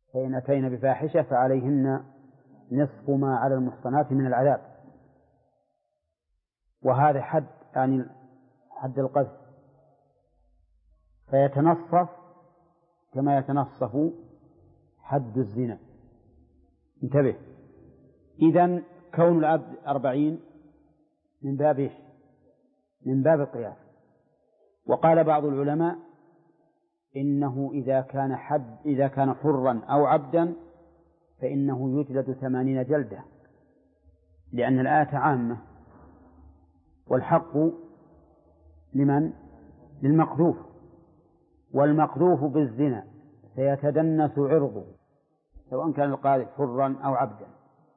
فإن أتينا بفاحشة فعليهن نصف ما على المحصنات من العذاب. وهذا حد يعني حد القذف، فيتنصف كما يتنصف حد الزنا. انتبه، إذن كون العبد 40 من باب القياس. وقال بعض العلماء إنه إذا كان حرا أو عبدا فإنه يجلد 80 جلدة، لأن الآية عامة، والحق لمن؟ للمقذوف، والمقذوف بالزنا سيتدنس عرضه سواء كان القاذف حرا أو عبدا.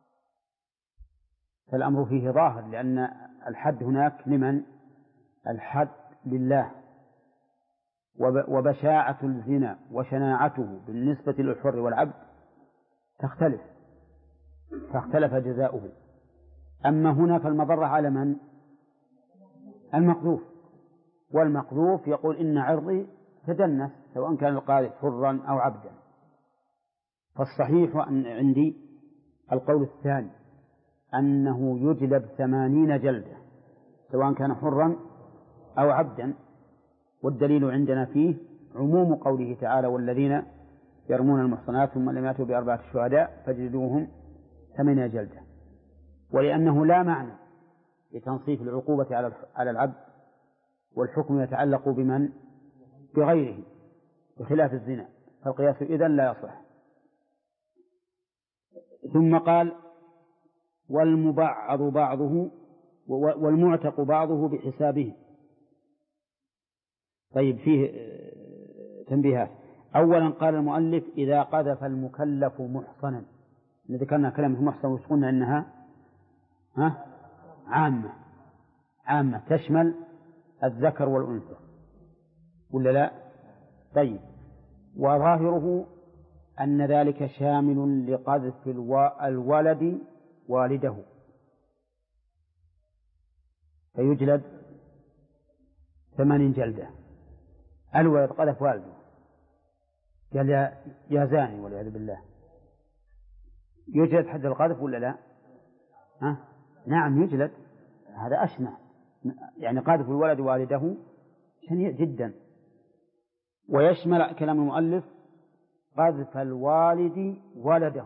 فالأمر فيه ظاهر، لأن الحد هناك لمن؟ الحد لله. وبشاعة الزنا وشناعته بالنسبة للحر والعبد تختلف، فاختلف جزاؤه. أما هنا فالمضرة على من؟ المقذوف، والمقذوف يقول إن عرضي تدنس سواء كان القاذف حرا أو عبدا. فالصحيح عندي القول الثاني أنه يجلب 80 جلدة سواء كان حرا أو عبدا. والدليل عندنا فيه عموم قوله تعالى: والذين يرمون المحصنات ثم لم يأتوا ب4 شهداء فاجلدوهم 8 جلدة. ولأنه لا معنى لتنصيف العقوبة على العبد، والحكم يتعلق بمن؟ بغيره، بخلاف الزنا، فالقياس إذن لا يصح. ثم قال: والمبعض بعضه والمعتق بعضه بحسابه. طيب، فيه تنبيهات. أولا قال المؤلف: إذا قذف المكلف محصنا. ذكرنا كلمة محصن وقلنا إنها عامة تشمل الذكر والأنثى، ولا لا؟ طيب، وظاهره أن ذلك شامل لقذف الولد والده، فيجلد 8 جلدة. الولد قذف والده قال يا زاني والعياذ بالله، يجلد حد القذف ولا لا؟ نعم يجلد، هذا أشنع، يعني قذف الولد والده شنيع جدا. ويشمل كلام المؤلف قذف الوالد ولده.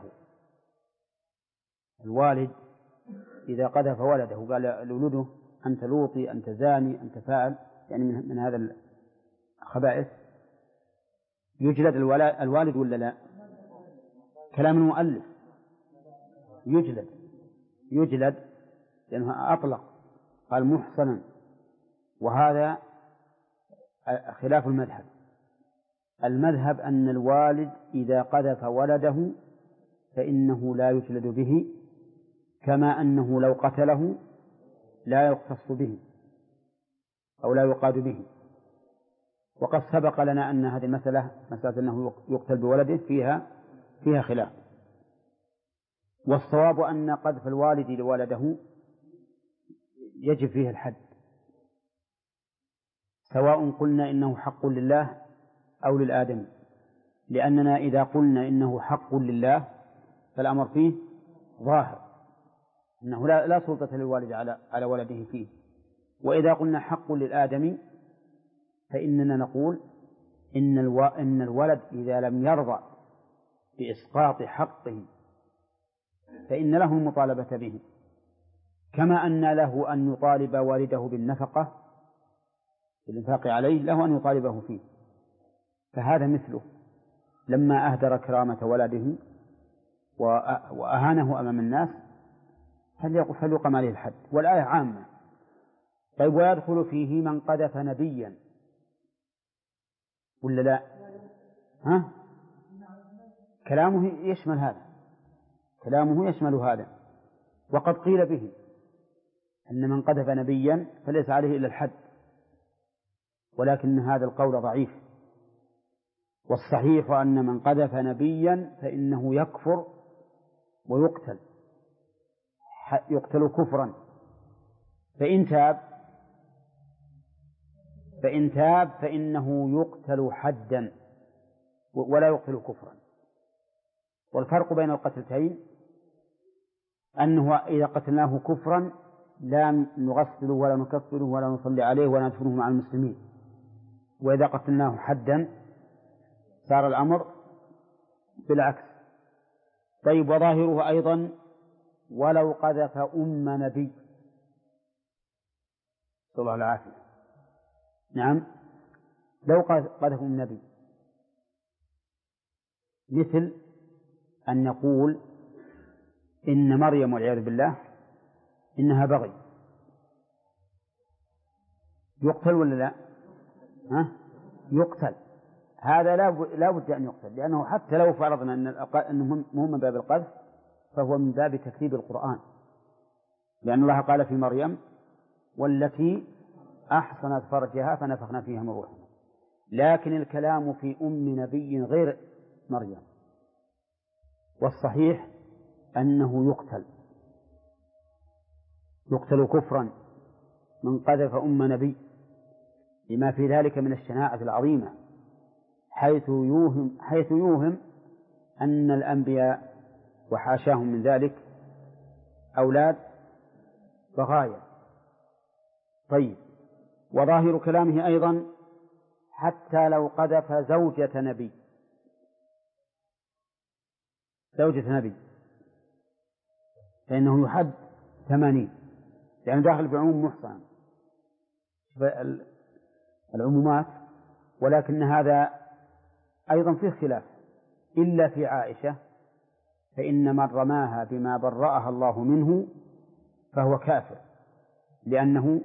الوالد إذا قذف ولده قال لولده أنت لوطي، أنت زاني، أنت فاعل، يعني من هذا الخبائث، يجلد الوالد ولا لا؟ كلام المؤلف يجلد لأنه أطلق، قال محصنا، وهذا خلاف المذهب. المذهب أن الوالد إذا قذف ولده فإنه لا يجلد به، كما أنه لو قتله لا يقتص به أو لا يقاد به. وقد سبق لنا أن هذه مسألة أنه يقتل بولده فيها خلاف. والصواب أن قذف الوالد لولده يجب فيه الحد، سواء قلنا إنه حق لله أو للآدم، لأننا إذا قلنا إنه حق لله فالأمر فيه ظاهر، أنه لا سلطة للوالد على ولده فيه. وإذا قلنا حق للآدم فإننا نقول إن الولد إذا لم يرضى بإسقاط حقه فإن له المطالبة به، كما أن له أن يطالب والده بالنفقة بالإنفاق عليه، له أن يطالبه فيه. فهذا مثله لما أهدر كرامة ولده وأهانه أمام الناس فليقم عليه الحد، والآية عامة. طيب، ويدخل فيه من قذف نبيا ولا لا؟ كلامه يشمل هذا. وقد قيل به أن من قذف نبيا فليس عليه إلا الحد، ولكن هذا القول ضعيف. والصحيح أن من قذف نبيا فإنه يكفر ويقتل كفرا، فإن تاب فإنه يقتل حدا ولا يقتل كفرا. والفرق بين القتلتين أنه إذا قتلناه كفرا لا نغسله ولا نكفره ولا نصلي عليه ولا ندفنه مع المسلمين، وإذا قتلناه حدا صار الأمر بالعكس. طيب، وظاهره أيضا ولو قذف أم نبي، صلى الله العافية. نعم، لو قذف أم نبي، مثل أن يقول إن مريم والعياذ بالله إنها بغي، يقتل ولا لا؟ يقتل. هذا لا بد أن يقتل، لأنه حتى لو فرضنا أنه مو من باب القذف فهو من باب تكذيب القرآن، لأن الله قال في مريم والتي أحصنت فرجها فنفخنا فيها من روحنا. لكن الكلام في أم نبي غير مريم، والصحيح أنه يقتل كفرا من قذف أم نبي، لما في ذلك من الشناعة العظيمة، حيث يوهم أن الأنبياء وحاشاهم من ذلك أولاد بغايا. طيب، وظاهر كلامه أيضا حتى لو قذف زوجة نبي فإنه يحد 80، لأنه داخل بعموم محصن العمومات. ولكن هذا أيضا فيه خلاف، إلا في عائشة، فإن من رماها بما برأها الله منه فهو كافر، لأنه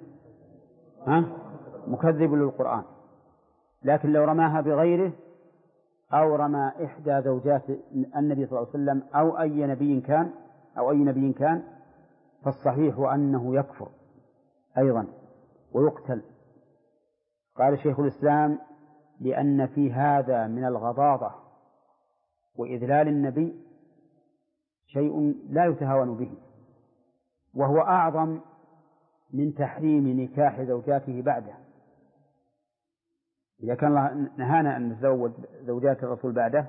مكذب للقرآن. لكن لو رماها بغيره أو رمى إحدى زوجات النبي صلى الله عليه وسلم أو أي نبي كان فالصحيح أنه يكفر أيضا ويقتل. قال شيخ الإسلام: لأن في هذا من الغضاضة وإذلال النبي شيء لا يتهاون به، وهو أعظم من تحريم نكاح زوجاته بعده. إذا كان الله نهانا أن نتزوج زوجات الرسول بعده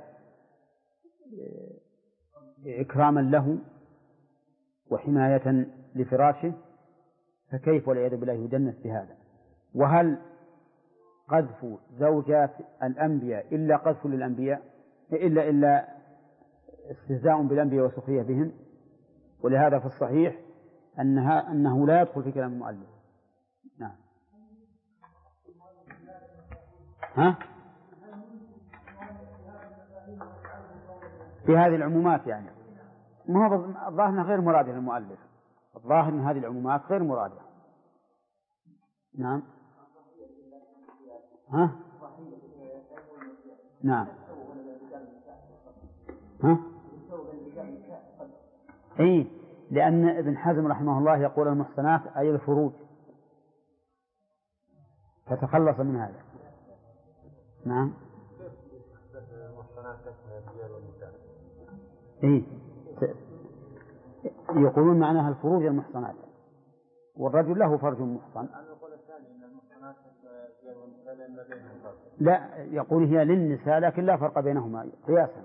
إكراما له وحماية لفراشه، فكيف والعياذ بالله يدنس بهذا؟ وهل قذف زوجات الأنبياء إلا قذف للأنبياء إلا استهزاء بالأنبياء وسخرية بهم؟ ولهذا في الصحيح أنه لا يدخل في كلام المؤلف. نعم. في هذه العمومات يعني ما هو الظاهر غير مرادة للمؤلف، الظاهر أن هذه العمومات غير مرادة. نعم. نعم. أي، لأن ابن حزم رحمه الله يقول المحصنات أي الفروج، فتخلص من هذا. نعم. إيه، يقولون معناها الفروج المحصنات، والرجل له فرج محصن. لا، يقول هي للنساء لكن لا فرق بينهما قياسا.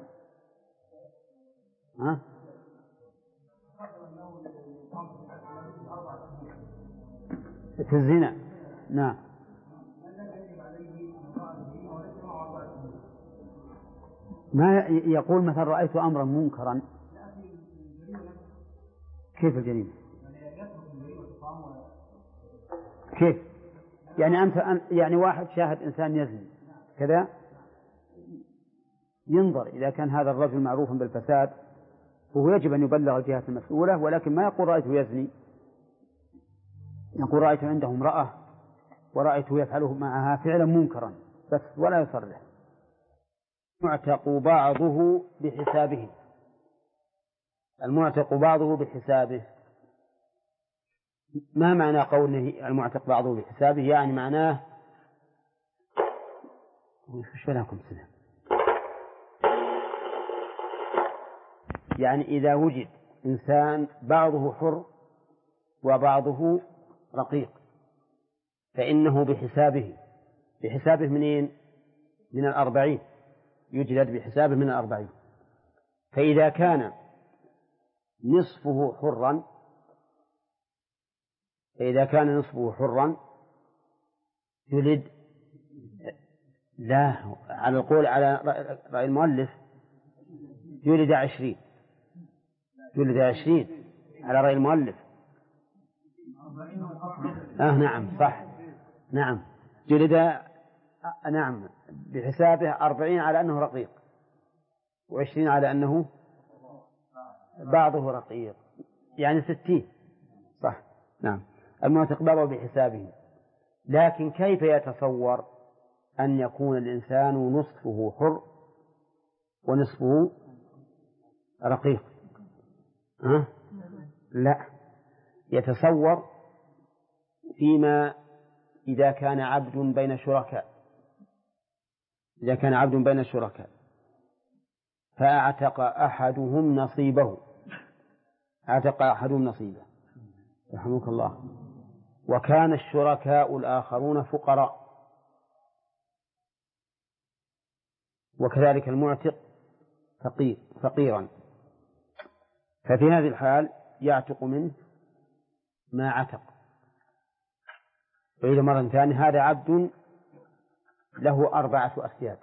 في الزنا. نعم. ما يقول مثلا رأيت أمرا منكرا. كيف الجريمة؟ كيف يعني؟ أنت يعني واحد شاهد إنسان يزني كذا، ينظر إذا كان هذا الرجل معروفا بالفساد وهو يجب أن يبلغ الجهات المسؤولة، ولكن ما يقول رأيته يزني، يقول رأيته عنده امرأة ورأيته يفعله معها فعلا منكرا بس، ولا يصرح. المعتق بعضه بحسابه. المعتق بعضه بحسابه، ما معنى قوله المعتق بعضه بحسابه؟ يعني معناه يعني إذا وجد إنسان بعضه حر وبعضه رقيق فإنه بحسابه منين؟ من 40، يجلد بحسابه من 40. فإذا كان نصفه حرا يولد، لا، على القول على رأي المؤلف يولد 20 على رأي المؤلف. نعم صح، نعم جلد، نعم بحسابه 40 على أنه رقيق، و20 على أنه بعضه رقيق، يعني 60 صح. نعم المعتق برضه بحسابه. لكن كيف يتصور أن يكون الإنسان نصفه حر ونصفه رقيق؟ لا، يتصور فيما إذا كان عبد بين شركاء، فأعتق أحدهم نصيبه، رحمك الله، وكان الشركاء الآخرون فقراء، وكذلك المعتق فقيرا، ففي هذه الحال يعتق منه ما عتق. وإذا مرة ثانية هذا عبد له 4 أسياد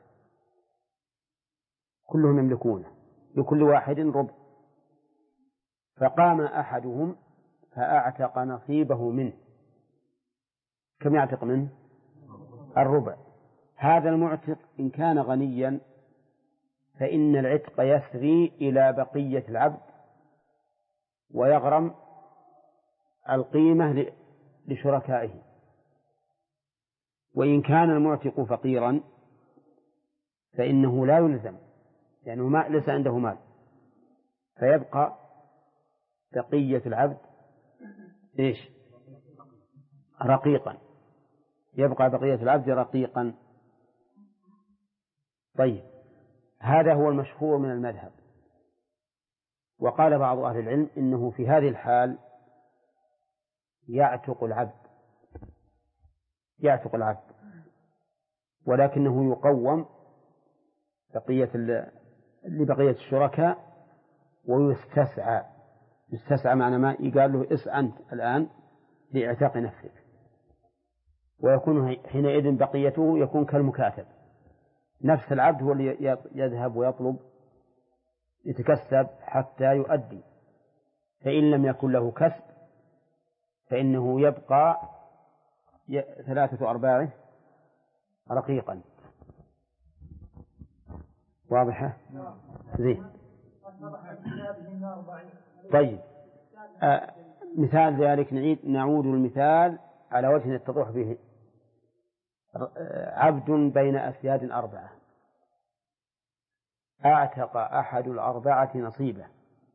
كلهم يملكونه، لكل واحد ربع، فقام أحدهم فأعتق نصيبه منه. كم يعتق منه؟ الربع. هذا المعتق إن كان غنيا فإن العتق يسري إلى بقية العبد ويغرم القيمة لشركائه. وإن كان المعتق فقيرا فإنه لا يلزم، لأنه ليس عنده مال، فيبقى بقية العبد رقيقا، طيب، هذا هو المشهور من المذهب. وقال بعض أهل العلم إنه في هذه الحال يعتق العبد، ولكنه يقوم لبقية الشركاء، ويستسعى معنى ما يقال له اسعى أنت الآن لإعتاق نفسك، ويكون حينئذ بقيته يكون كالمكاتب، نفس العبد هو اللي يذهب ويطلب يتكسب حتى يؤدي. فإن لم يكن له كسب فإنه يبقى 3/4 رقيقا. واضحة؟ زين. طيب، مثال ذلك نعود المثال على وجه يتضح به. عبد بين أسياد 4، أعتق أحد 4 نصيبه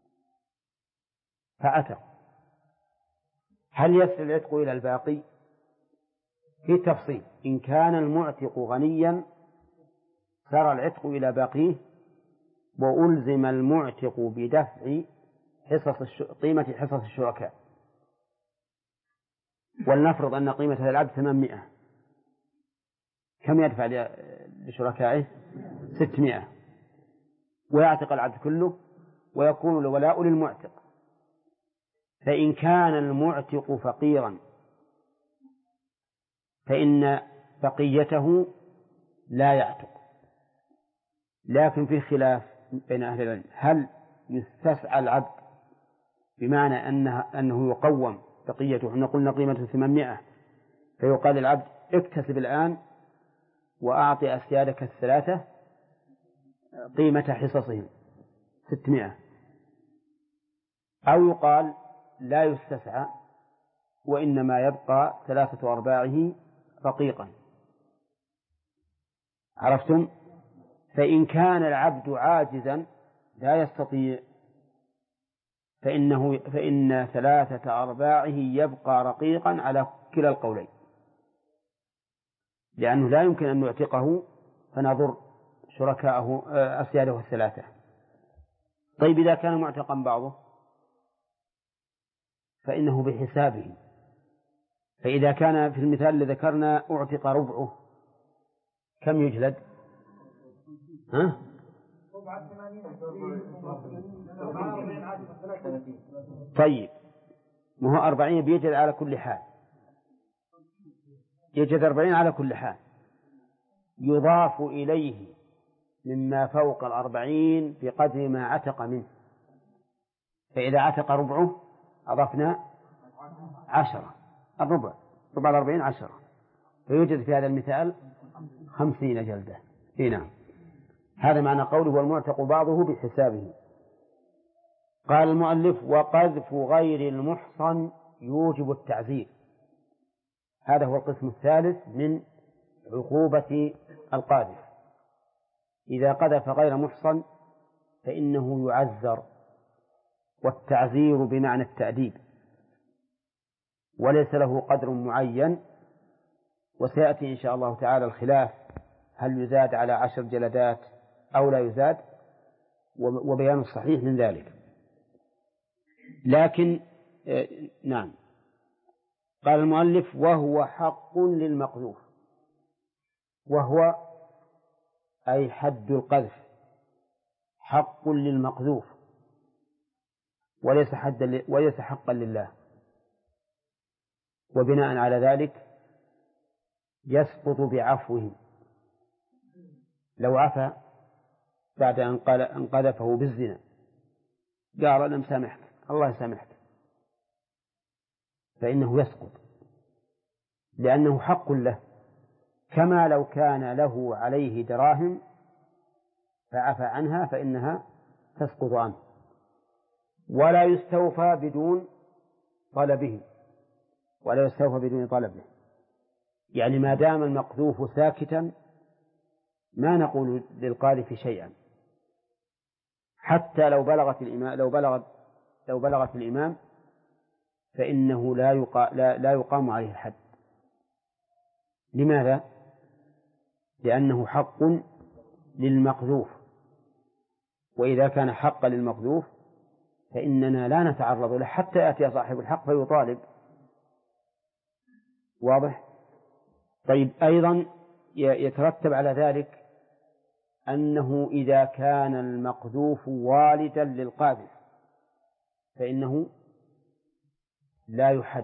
فأتق، هل يصل العتق إلى الباقي؟ في تفصيل. إن كان المعتق غنيا سار العتق إلى باقيه، وألزم المعتق بدفع قيمة حصص الشركاء. ولنفرض أن قيمة هذا العبد 800، كم يدفع لشركائه؟ 600، ويعتق العبد كله ويكون الولاء للمعتق. فإن كان المعتق فقيرا فإن بقيته لا يعتق. لكن في خلاف بين أهل العلم، هل يستسعى العبد بمعنى أنه يقوم بقيته؟ احنا قلنا قيمته 800، فيقال العبد اكتسب الآن وأعطي أسيادك 3 قيمة حصصهم 600، أو يقال لا يستسعى وإنما يبقى 3/4 رقيقا. عرفتم؟ فإن كان العبد عاجزا لا يستطيع فإن 3/4 يبقى رقيقا على كلا القولين، لأنه لا يمكن أن يعتقه فنضر شركاءه أسياده 3. طيب، إذا كان معتقا بعضه فإنه بحسابه. فإذا كان في المثال الذي ذكرنا أعتق ربعه، كم يجلد؟ طيب، ما هو 40 بيجد على كل حال، يجد 40 على كل حال، يضاف إليه مما فوق 40 بقدر ما عتق منه، فإذا عتق ربعه أضفنا 10، الربع، ربع 40 10، فيوجد في هذا المثال 50 جلدة. نعم، هذا معنى قوله والمعتق بعضه بحسابه. قال المؤلف وقذف غير المحصن يوجب التعزير. هذا هو القسم الثالث من عقوبة القاذف. إذا قذف غير محصن فإنه يعزر، والتعزير بمعنى التأديب، وليس له قدر معين، وسيأتي إن شاء الله تعالى الخلاف هل يزاد على 10 جلدات أو لا يزاد، وبيان الصحيح من ذلك. لكن نعم، قال المؤلف وهو حق للمقذوف، وهو أي حد القذف حق للمقذوف وليس حقا لله، وبناء على ذلك يسقط بعفوه. لو عفى بعد أن قذفه بالزنا قال أنا مسامحك، الله يسامحك، فإنه يسقط، لأنه حق له، كما لو كان له عليه دراهم فعفى عنها فإنها تسقط عنه. ولا يستوفى بدون طلبه، ولا يستوفى بدون طلبه، يعني ما دام المقذوف ساكتا ما نقول للقاذف شيئا، حتى لو بلغت الإمام فإنه لا يقام عليه الحد. لماذا؟ لأنه حق للمقذوف، وإذا كان حقا للمقذوف فإننا لا نتعرض له حتى يأتي صاحب الحق فيطالب. واضح؟ طيب، أيضا يترتب على ذلك أنه إذا كان المقذوف والدا للقاذف فإنه لا يحد،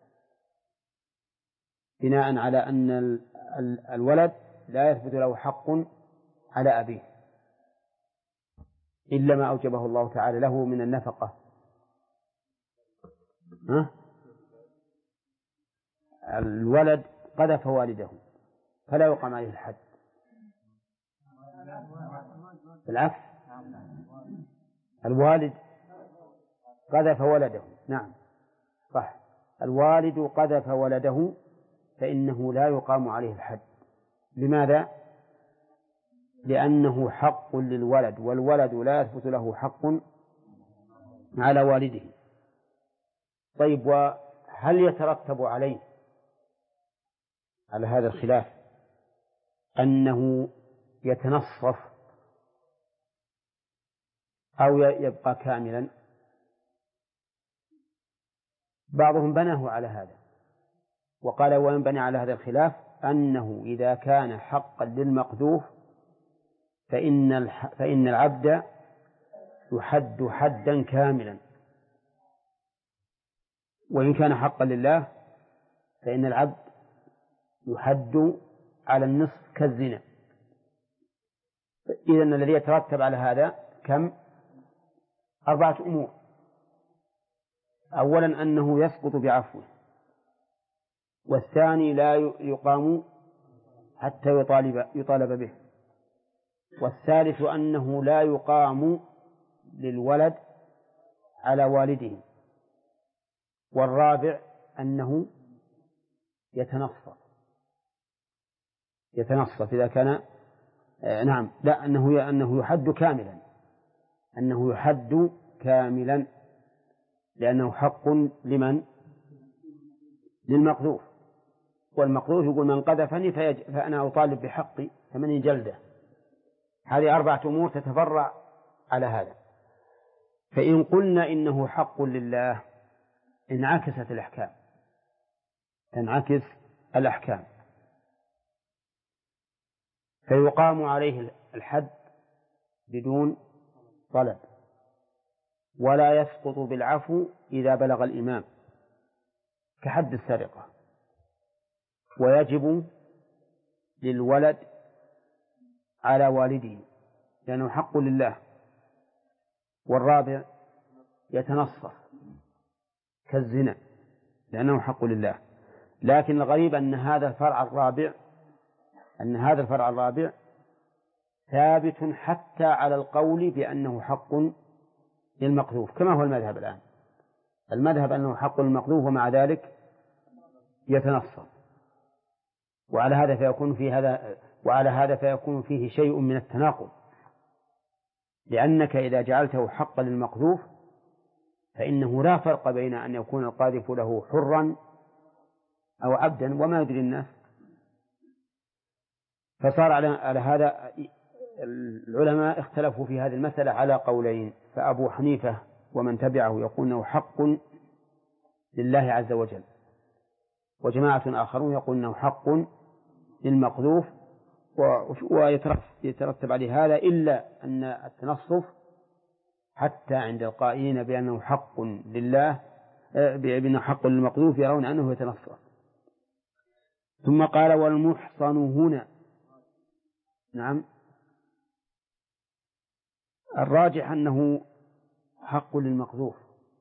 بناء على أن الولد لا يثبت له حق على أبيه إلا ما أوجبه الله تعالى له من النفقة. الولد قذف والده فلا يقام عليه الحد، بالعكس الوالد قذف ولده. نعم صح، الوالد قذف ولده فإنه لا يقام عليه الحد. لماذا؟ لأنه حق للولد، والولد لا يثبت له حق على والده. طيب، وهل يترتب عليه على هذا الخلاف أنه يتنصف أو يبقى كاملا؟ بعضهم بناه على هذا وقال وينبني على هذا الخلاف أنه إذا كان حقا للمقذوف فإن العبد يحد حدا كاملا، وإن كان حقا لله فإن العبد يحد على النصف كالزنا. إذن الذي يترتب على هذا كم؟ 4 أمور. أولا أنه يسقط بعفوه، والثاني لا يقام حتى يطالب به، والثالث أنه لا يقام للولد على والده، والرابع أنه يتنصف إذا كان نعم لا أنه يحد كاملا، أنه يحد كاملا لأنه حق لمن؟ للمقذوف، والمقذوف يقول من قذفني فأنا أطالب بحقي 8 جلدة. هذه 4 أمور تتفرع على هذا. فإن قلنا إنه حق لله انعكست الأحكام، تنعكس بدون طلب، ولا يسقط بالعفو إذا بلغ الإمام كحد السرقة، ويجب للولد على والده لأنه حق لله. والرابع يتنصف كالزنا لأنه حق لله. لكن الغريب أن هذا الفرع الرابع ثابت حتى على القول بأنه حق للمقذوف، كما هو المذهب الآن. المذهب أنه حق للمقذوف ومع ذلك يتنصف، وعلى هذا فيكون فيه شيء من التناقض، لأنك إذا جعلته حقا للمقذوف فإنه لا فرق بين أن يكون القاذف له حرا أو عبدا وما يدري الناس. فصار على هذا العلماء اختلفوا في هذه المسألة على قولين، فأبو حنيفة ومن تبعه يقول أنه حق لله عز وجل، وجماعة آخرون يقول أنه حق للمقذوف، ويترتب عليه هذا إلا أن التنصف حتى عند القائلين بأنه حق لله بأنه حق للمقذوف يرون أنه يتنصف. ثم قال والمحصن هنا. نعم، الراجح أنه حق للمقذوف،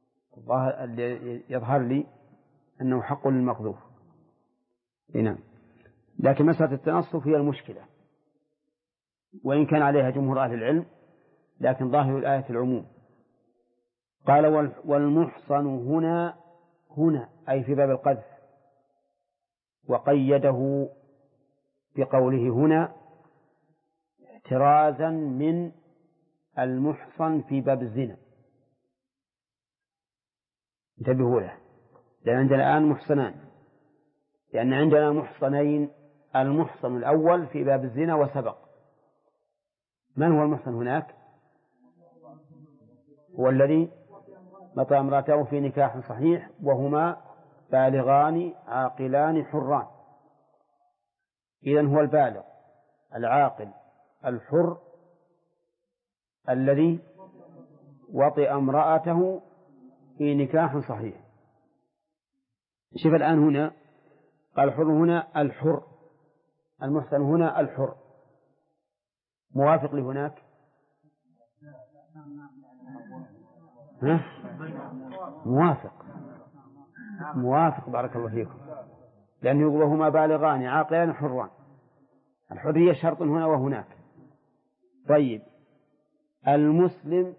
يظهر لي أنه حق للمقذوف. نعم، لكن مسألة التنصف هي المشكلة، وإن كان عليها جمهور أهل العلم، لكن ظاهر الآية العموم. قال والمحصن هنا أي في باب القذف، وقيده بقوله هنا احترازا من المحصن في باب الزنا. انتبهوا له، لأن عندنا الآن محصنان، لأن عندنا محصنين، المحصن الأول في باب الزنا وسبق. من هو المحصن هناك؟ هو الذي مطأ امرأته في نكاح صحيح وهما بالغان عاقلان حران. إذن هو البالغ العاقل الحر الذي وطئ امرأته في نكاح صحيح. شوف الآن هنا قال الحر هنا الحر، المحسن هنا الحر، موافق لهناك؟ موافق بارك الله فيكم، لأنه وهما بالغان عاقلان حران، الحرية شرط هنا وهناك. طيب المسلم،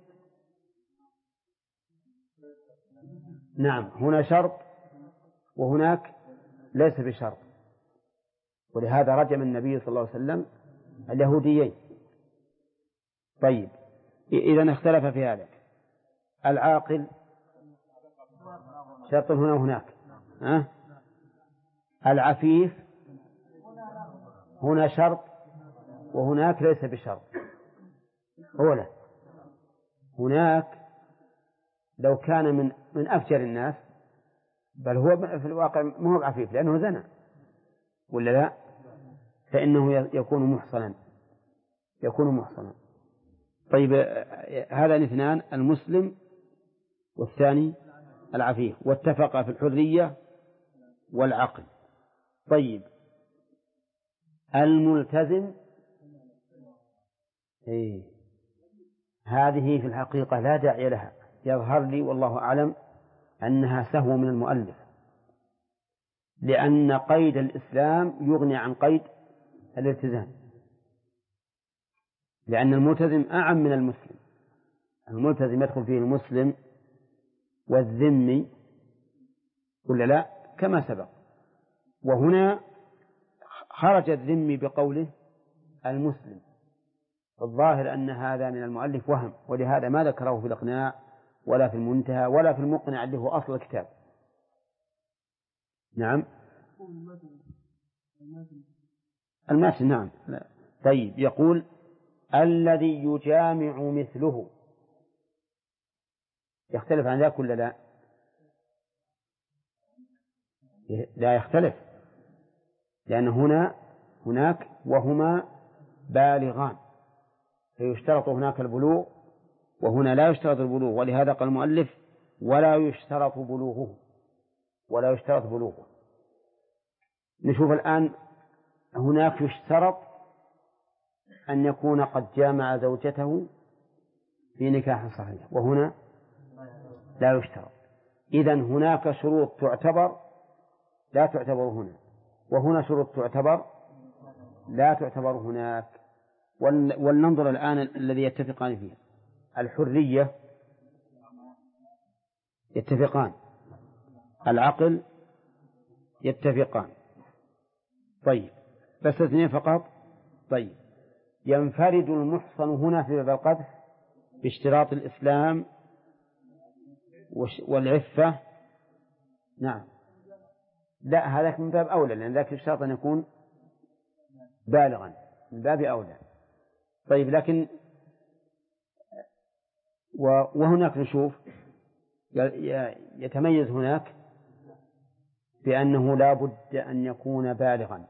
نعم هنا شرط وهناك ليس بشرط، ولهذا رجم النبي صلى الله عليه وسلم اليهوديين. طيب إذا اختلف في هذا. العاقل شرط هنا وهناك، العفيف هنا شرط وهناك ليس بشرط. أولا هناك لو كان من أفجر الناس، بل هو في الواقع ما هو عفيف لأنه زنى ولا لا، فإنه يكون محصنا. طيب هذا اثنان، المسلم والثاني العفيف، واتفق في الحرية والعقل. طيب الملتزم، هذه في الحقيقة لا داعي لها، يظهر لي والله أعلم أنها سهو من المؤلف، لأن قيد الإسلام يغني عن قيد الالتزام، لأن الملتزم أعم من المسلم. الملتزم يدخل فيه المسلم والذمي ولا لا كما سبق، وهنا خرج الذمي بقوله المسلم. الظاهر أن هذا من المؤلف وهم، ولهذا ما ذكره في الإقناع ولا في المنتهى ولا في المقنع اللي هو أصل الكتاب. نعم المتن، نعم. طيب يقول الذي يجامع مثله، يختلف عن ذاك ولا لا؟ لا يختلف، لأن هناك وهما بالغان، فيشترط هناك البلوغ وهنا لا يشترط البلوغ، ولهذا قال المؤلف ولا يشترط بلوغه، ولا يشترط بلوغه. نشوف الآن هناك يشترط أن يكون قد جامع زوجته في نكاح صحيح، وهنا لا يشترط. إذن هناك شروط تعتبر لا تعتبر هنا، وهنا شروط تعتبر لا تعتبر هناك. ولننظر الآن الذي يتفقان فيه. الحرية يتفقان، العقل يتفقان. طيب بس اثنين فقط. طيب ينفرد المحصن هنا في باب القذف باشتراط الإسلام والعفة. نعم، لا هذاك من باب أولى، لأن ذاك الشرط أن يكون بالغا، من باب أولى. طيب لكن وهناك نشوف يتميز هناك بأنه لا بد أن يكون بالغا،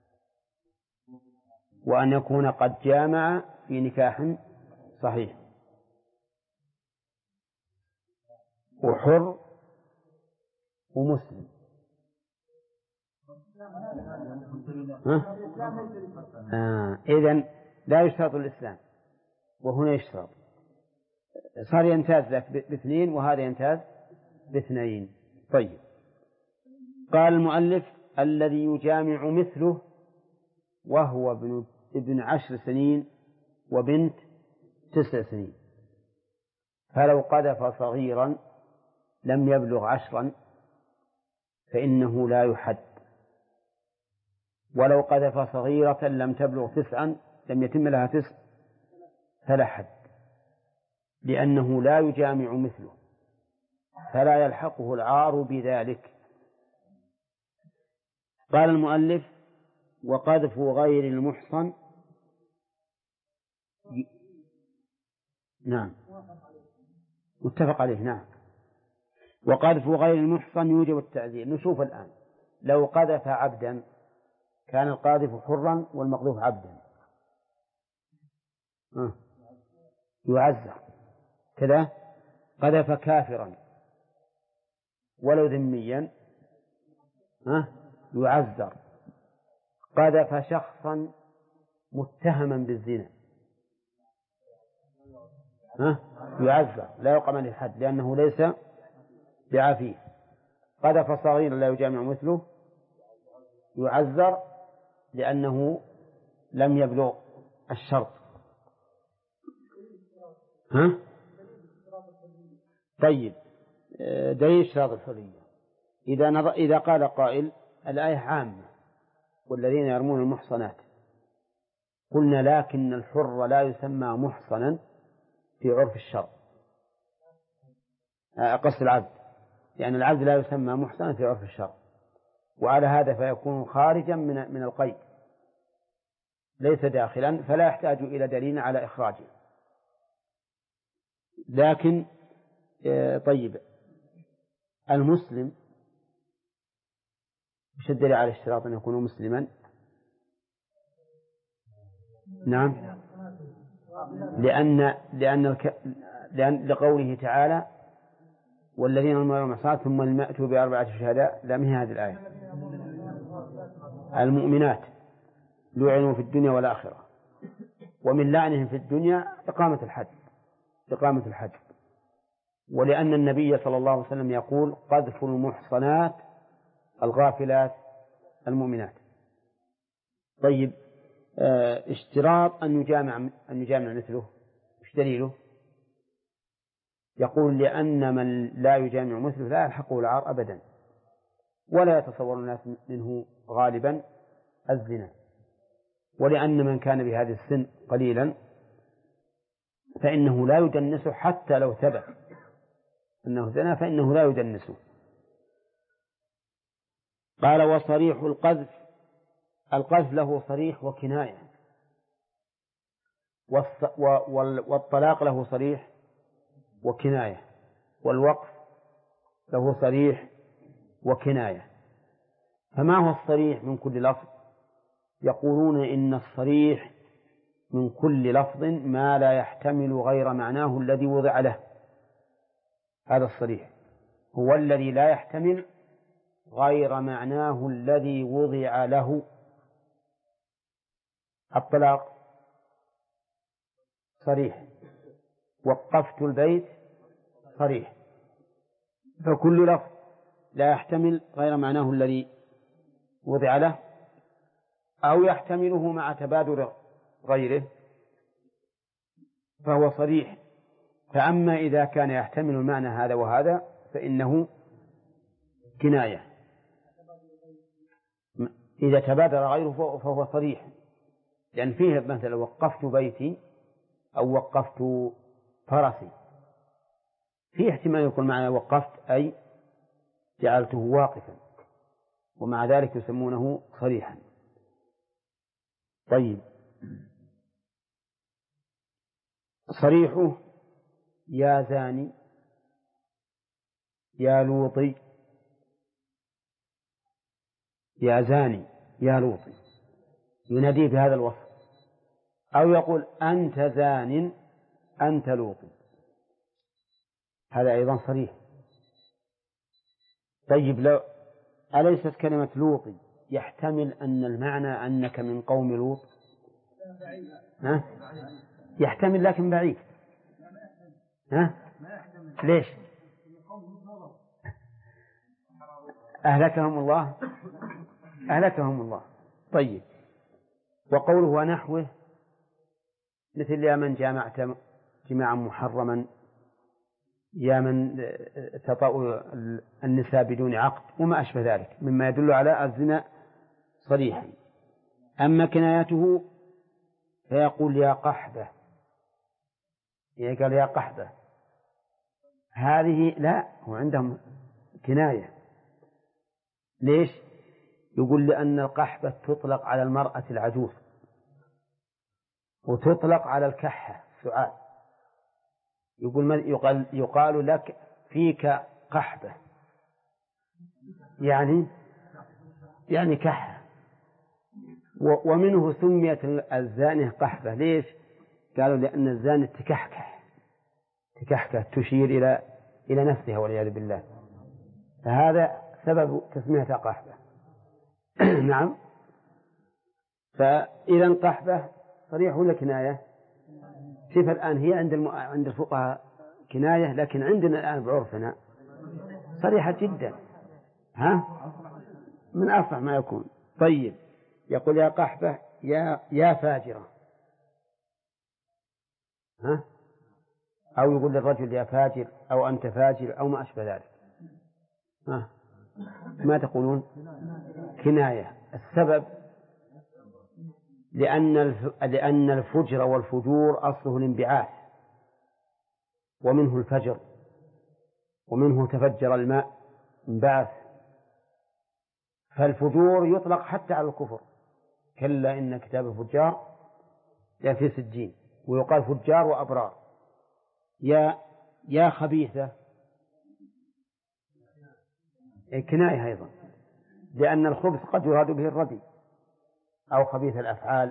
وأن يكون قد جامع في نكاح صحيح، وحر ومسلم. إذن لا يشترط الإسلام، وهنا يشترط. صار يمتاز ذاك باثنين وهذا يمتاز باثنين. طيب قال المؤلف الذي يجامع مثله وهو ابن 10 سنين وبنت 9 سنين، فلو قذف صغيرا لم يبلغ 10 فإنه لا يحد، ولو قذف صغيرة لم تبلغ 9 لم يتم لها 9 فلا حد، لأنه لا يجامع مثله فلا يلحقه العار بذلك. قال المؤلف وقذف غير المحصن نعم متفق عليه. نعم، وقذف غير المحصن يوجب التعزير. نشوف الآن لو قذف عبدا كان القاذف حرا والمقذوف عبدا يعزر كذا. قذف كافرا ولو ذميا يعزر. قذف شخصا متهما بالزنا يعزر، لا يقام عليه الحد لأنه ليس بعفيف. قذف صغيرا لا يجامع مثله يعزر لأنه لم يبلغ الشرط. طيب دليل اشتراط الحرية. إذا قال قائل الآية عامة والذين يرمون المحصنات، قلنا لكن الحر لا يسمى محصنا في عرف الشرع، قصد العبد، لأن العبد لا يسمى محصنا في عرف الشرع، وعلى هذا فيكون خارجا من القيد ليس داخلا، فلا يحتاج إلى دليل على إخراجه. لكن طيب المسلم مش الدليل على اشتراط أن يكون مسلما؟ نعم، لأن لقوله تعالى والذين هم المحصنات ثم لم يأتوا ب4 شهداء، لا من هذه الآية. المؤمنات لعنوا في الدنيا والآخرة، ومن لعنهم في الدنيا إقامة الحد. ولأن النبي صلى الله عليه وسلم يقول قذف المحصنات الغافلات المؤمنات. طيب اشتراط أن يجامع مثله، ايش دليله؟ يقول لأن من لا يجامع مثله لا يلحقه العار أبدا، ولا يتصور الناس منه غالبا الزنا، ولأن من كان بهذه السن قليلا فإنه لا يدنسه حتى لو ثبت أنه زنا فإنه لا يدنسه. قال وصريح القذف له صريح وكناية، والطلاق له صريح وكناية، والوقف له صريح وكناية. فما هو الصريح من كل لفظ؟ يقولون إن الصريح من كل لفظ ما لا يحتمل غير معناه الذي وضع له. هذا الصريح هو الذي لا يحتمل غير معناه الذي وضع له. الطلاق صريح، وقفت البيت صريح، فكل لفظ لا يحتمل غير معناه الذي وضع له أو يحتمله مع تبادل غيره فهو صريح. فأما إذا كان يحتمل المعنى هذا وهذا فإنه كناية. إذا تبادل غيره فهو صريح، لأن فيه مثلا وقفت بيتي أو وقفت فرسي، فيه احتمال يكون معنى وقفت أي جعلته واقفا، ومع ذلك يسمونه صريحا. طيب، صريحه يا زاني، يا لوطي، يا زاني، يا لوطي، يناديه بهذا الوصف، أو يقول أنت زان، أنت لوطي، هذا أيضا صريح. طيب، لو أليست كلمة لوطي يحتمل أن المعنى أنك من قوم لوط؟ ها؟ يحتمل لكن بعيد. ها؟ ليش؟ أهلكهم الله، أهلكهم الله. طيب، وقوله ونحوه مثل يا من جامعت جماعا محرما، يا من تطأ النساء بدون عقد، وما أشبه ذلك مما يدل على الزنا صريحا. أما كنايته فيقول يا قحبة، قال يا قحبة، هذه لا، هو عندهم كناية. ليش؟ يقول لأن القحبة تطلق على المرأة العجوز، وتطلق على الكحة سعاد. يقال لك فيك قحبة، يعني كحة. ومنه سميت الزانية قحبة. ليش؟ قالوا لأن الزانية تكحكح تشير إلى نفسها والعياذ بالله، فهذا سبب تسميتها قحبة. نعم. فإذا قحبة صريح ولا كناية؟ شوف الآن هي عند الفقهاء كناية، لكن عندنا الآن بعرفنا صريحة جدا، ها، من أصح ما يكون. طيب، يقول يا قحبة يا فاجرة، ها، أو يقول للرجل يا فاجر أو أنت فاجر أو ما أشبه ذلك. ها، ما تقولون؟ كناية. السبب لأن الفجر والفجور أصله الانبعاث، ومنه الفجر، ومنه تفجر الماء انبعث. فالفجور يطلق حتى على الكفر، كلا إن كتاب الفجار في سجين، ويقال فجار وأبرار. يا خبيثة كناية أيضا، لأن الخبث قد يراد به الردي أو خبيث الأفعال.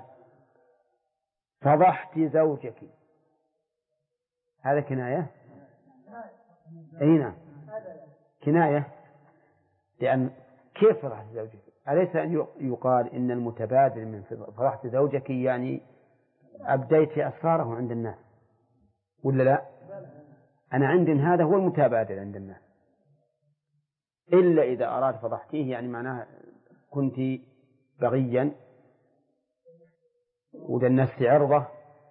فضحت زوجك، هذا كناية. أين كناية؟ لأن كيف فضحت زوجك؟ أليس أن يقال إن المتبادل من فضحت زوجك يعني أبديت أسراره عند الناس، ولا لا؟ أنا عندي هذا هو المتبادل عند الناس، إلا إذا أراد فضحتيه يعني معناه كنت بغيا ودنست عرضه.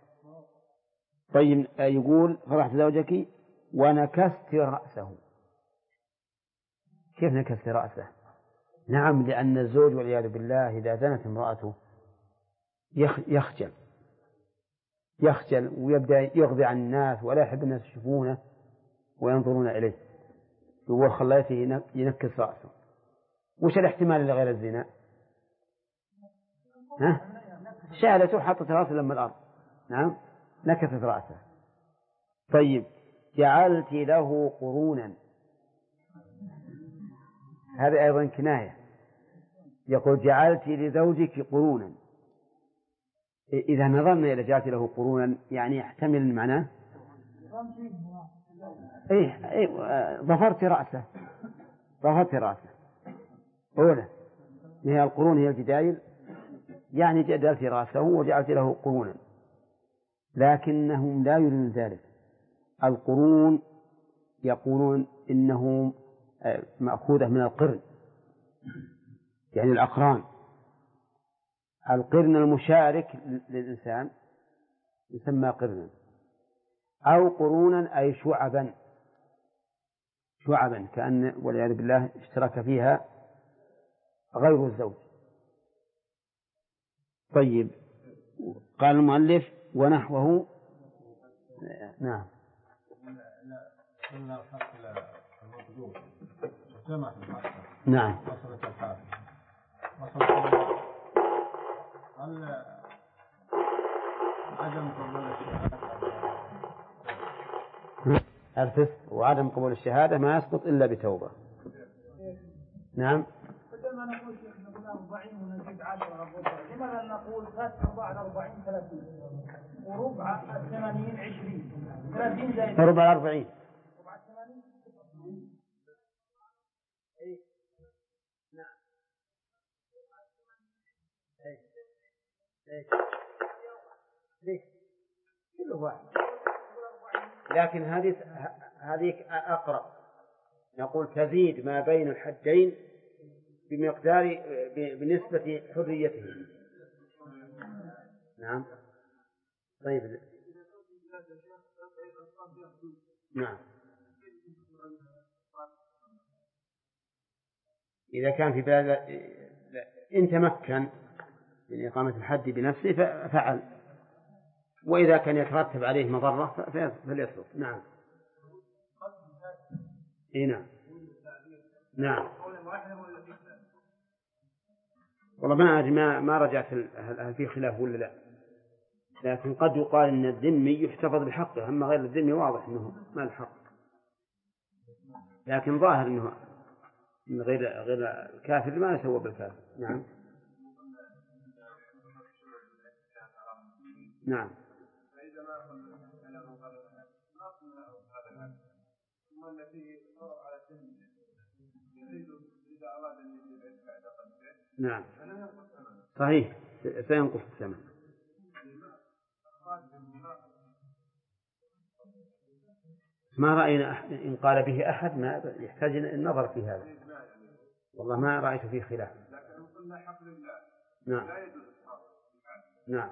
طيب، يقول فضحت زوجك ونكست رأسه. كيف نكست رأسه؟ نعم، لأن الزوج والعياذ بالله إذا زنت امرأته يخجل ويبدأ يغضي عن الناس، ولا يحب الناس يشوفونه وينظرون إليه. يقول خليته ينكس رأسه. وش الاحتمال اللي غير الزنا؟ ها؟ شالته وحطت رأسه لما الأرض. نعم، نكست رأسه. طيب، جعلت له قرونا، هذا أيضا كناية. يقول جعلت لزوجك قرونا، إذا نظرنا إلى جعلت له قرونا يعني يحتمل المعنى إيه ظفرت رأسه أولا هي القرون هي الجدايل يعني جدلت رأسه وجعلت له قرونا، لكنهم لا يريدون ذلك. القرون يقولون إنه مأخوذة من القرن، يعني الأقران. القرن المشارك للإنسان يسمى قرنا، أو قرونا أي شعبا كأن والعياذ بالله اشترك فيها غير الزوج. طيب، قال المؤلف ونحوه. نعم. نعم. الفسق وعدم قبول الشهادة ما يسقط إلا بتوبة. نعم. بدل ما نقول نقول 40 ونزيد 10 ربع، لماذا نقول 40 30 وربع 80 20 30 زائد ربع 40 ربع 80. اي نعم اي كله واحد، لكن هذه أقرب. نقول تزيد ما بين الحدين بمقدار بنسبة حريته. نعم. طيب. نعم. إذا كان في بلاد إن تمكن من إقامة الحد بنفسه فعل، وإذا كان يترتب عليه مضرة فليترك. نعم. نعم. نعم. والله ما أدري، ما رجعت هل في خلاف ولا لا، لكن قد يقال إن الذمي يحتفظ بحقه، أما غير الذمي واضح أنه ما الحق، لكن ظاهر أنه من غير الكافر ما يسوى بالكافر. نعم. نعم. نعم صحيح سينقص الثمن. ما رأينا إن قال به أحد ما يحتاج النظر في هذا، والله ما رأيت فيه خلاف. نعم. نعم.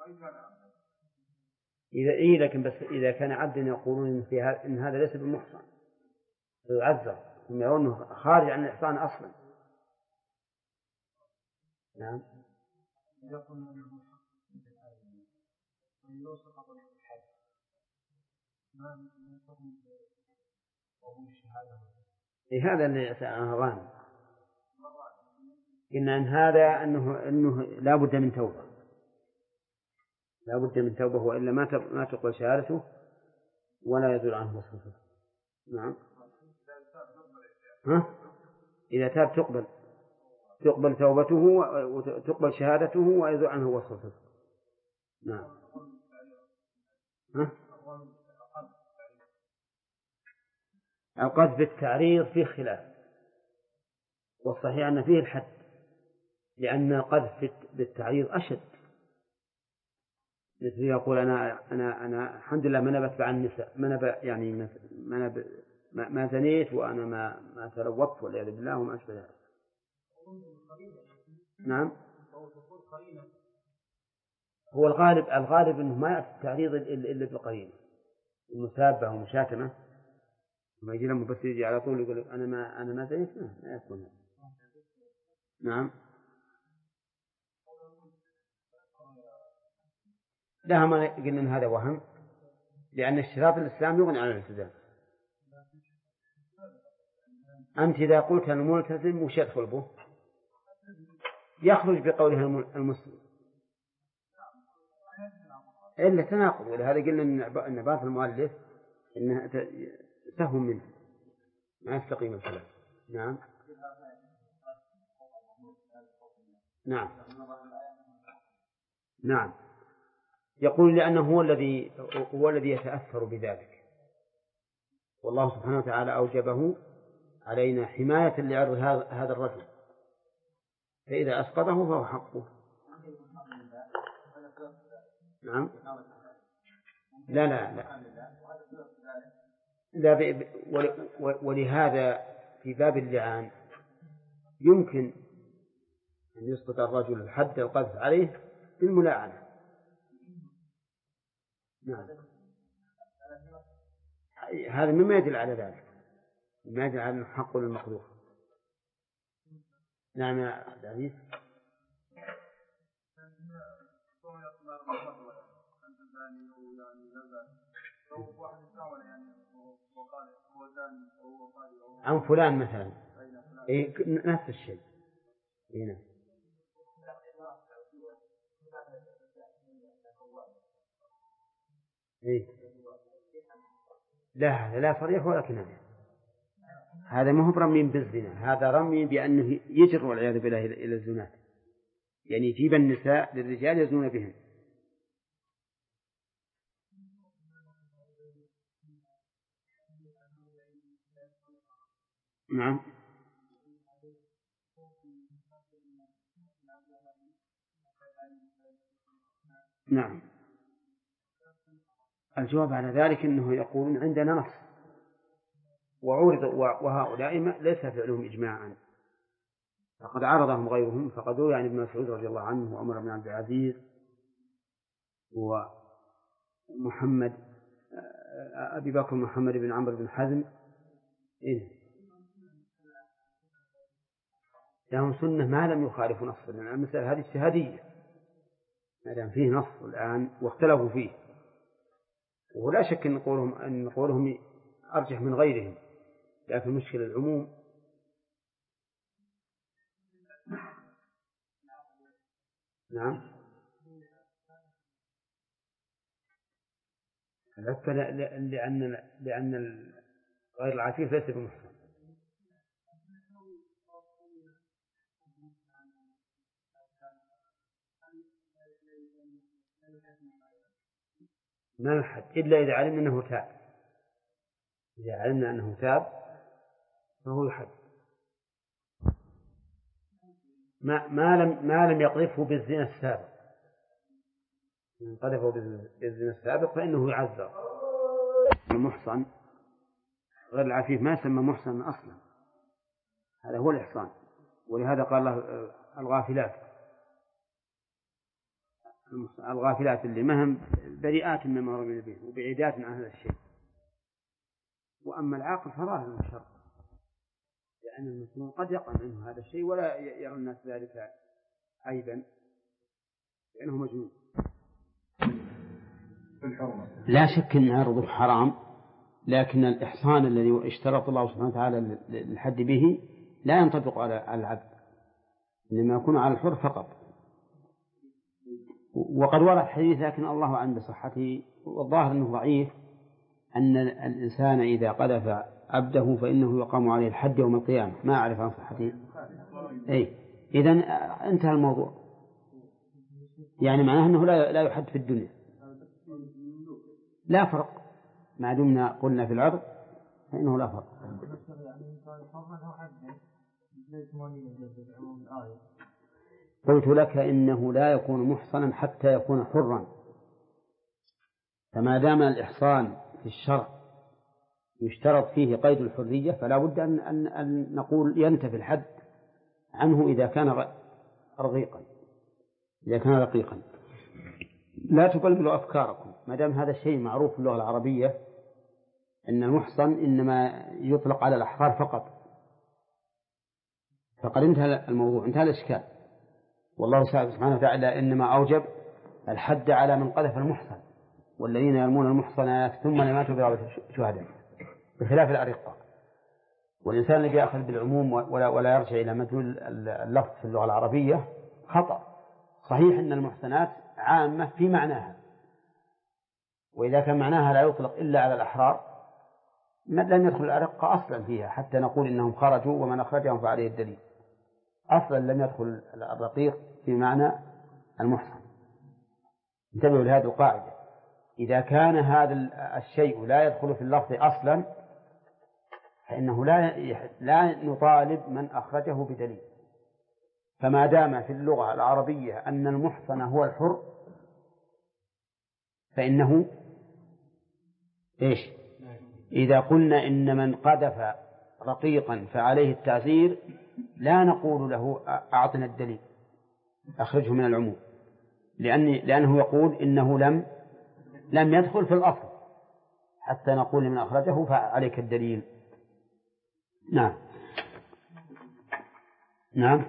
لكن بس إذا كان عبدا يقولون إن هذا ليس بالمحصن يعذر، هم يرون أنه خارج عن الإحصان أصلا. نعم. هذا اللي غانم إن هذا أنه لا بد من توبة وإلا ما تقبل شهادته ولا يدل عنه وصفه. نعم. إذا تاب تقبل توبته وتقبل شهادته ويدل عنه وصفه. نعم. القذف بالتعريض فيه خلاف، والصحيح أن فيه الحد، لأن القذف بالتعريض أشد. مثل يقول أنا الحمد لله ما نبت عن النساء، يعني ما زنيت وأنا ما تلوثت والعياذ بالله وما أشبه ذلك. نعم. هو الغالب أنه ما يأتي التعريض إلا بالقرينة، المسابة ومشاتمة، ما يجي لما بس يجي على طول يقول أنا ما زنيت، ما يكون هذا. نعم. لا، ما قلنا أن هذا وهم، لأن اشتراط الإسلام يغني عن الالتزام. أنت إذا قلت الملتزم وش يدخل به؟ يخرج بقوله المسلم إلا تناقض، ولهذا قلنا أن بعض المؤلف إنها سهم منه ما يستقيم الكلام. نعم. نعم. نعم. يقول لأنه هو الذي يتأثر بذلك، والله سبحانه وتعالى أوجبه علينا حماية لعرض هذا الرجل، فإذا أسقطه فهو حقه. نعم. لا لا لا, لا ولهذا في باب اللعان يمكن أن يسقط الرجل حد القذف عليه بالملاعنة. نعم. هذا مما يدل على ذلك، مما يدل على حق للمقذوف. نعم يا عبد العزيز. عن فلان مثلا، إيه نفس الشيء. هنا إيه؟ لا هذا لا صريح ولا كناية، هذا ما هو رمي بالزنا، هذا رمي بأنه يجر والعياذ بالله إلى الزنا، يعني يجيب النساء للرجال يزنون بهم. نعم. نعم. الجواب على ذلك أنه يقولون عندنا نص وعورض، وهؤلاء ليس فعلهم إجماعا، فقد عرضهم غيرهم، فقد روي عن ابن مسعود رضي الله عنه وعمر بن عبد العزيز ومحمد أبي بكر محمد بن عمرو بن حزم لهم سنة ما لم يخالفوا نصا، لأن المسألة هذه اجتهادية ما دام فيه نص الآن واختلفوا فيه، ولا شك أن قولهم أرجح من غيرهم، لكن مشكلة العموم. نعم. لأن غير العفيف ليس بمحصن. ما يحد إلا إذا علمنا أنه تاب، إذا علمنا أنه تاب فهو يحد. ما لم يقذفه بالزنا السابق، من قذفه بالزنا السابق فإنه يعذر. المحصن غير العفيف ما يسمى محصن أصلا، هذا هو الإحصان، ولهذا قال الله الغافلات اللي مهم بريئات مما رمينا به وبعيدات عن هذا الشيء. وأما العاقل فظاهر من الشر، لأن المسلم قد يقع منه هذا الشيء ولا يرى الناس ذلك عيبا لأنه مجنون. لا شك أن عرضه حرام، لكن الإحصان الذي اشترط الله سبحانه وتعالى للحد به لا ينطبق على العبد، إنما يكون على الحر فقط. وقد ورد حديث لكن الله أعلم بصحته، والظاهر أنه ضعيف، أن الإنسان إذا قذف عبده فإنه يقام عليه الحد يوم القيامة. ما أعرف عن صحته. إذن انتهى الموضوع، يعني معناه أنه لا يحد في الدنيا، لا فرق ما دمنا قلنا في العرض فإنه لا فرق. قلت لك إنه لا يكون محصنا حتى يكون حرا، فما دام الإحصان في الشرع يشترط فيه قيد الحرية فلا بد أن نقول ينتفي الحد عنه إذا كان رقيقا. لا تبلبلوا أفكاركم، ما دام هذا الشيء معروف في اللغة العربية أن المحصن إنما يطلق على الأحرار فقط، فقد انتهى الموضوع، انتهى الإشكال. والله سبحانه وتعالى إنما أوجب الحد على من قذف المحصن، والذين يرمون المحصنات ثم لم يأتوا بأربعة شهداء، بخلاف الأرقة. والإنسان الذي يأخذ بالعموم ولا يرجع إلى مدلول اللفظ في اللغة العربية خطأ. صحيح أن المحصنات عامة في معناها، وإذا كان معناها لا يطلق إلا على الأحرار لم يدخل الأرقة أصلا فيها حتى نقول إنهم خرجوا ومن أخرجهم فعليه الدليل. أصلا لم يدخل الرقيق في معنى المحصن. انتبهوا لهذه القاعدة، إذا كان هذا الشيء لا يدخل في اللفظ أصلا فإنه لا نطالب من أخرجه بدليل. فما دام في اللغة العربية أن المحصن هو الحر فإنه إيش؟ إذا قلنا إن من قذف رقيقا فعليه التعزير لا نقول له أعطنا الدليل أخرجه من العموم، لأنه يقول إنه لم يدخل في الأصل حتى نقول لمن أخرجه فعليك الدليل. نعم نعم،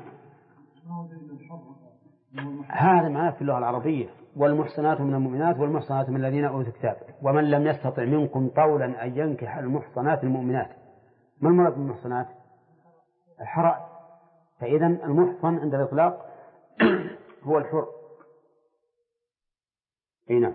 هذا معناه في اللغة العربية. والمحصنات من المؤمنات والمحصنات من الذين أوتوا الكتاب ومن لم يستطع منكم طولا أن ينكح المحصنات المؤمنات. ما المراد بالمحصنات؟ الحرائر. فإذا المحصن عند الإطلاق هو الحر. أي نعم.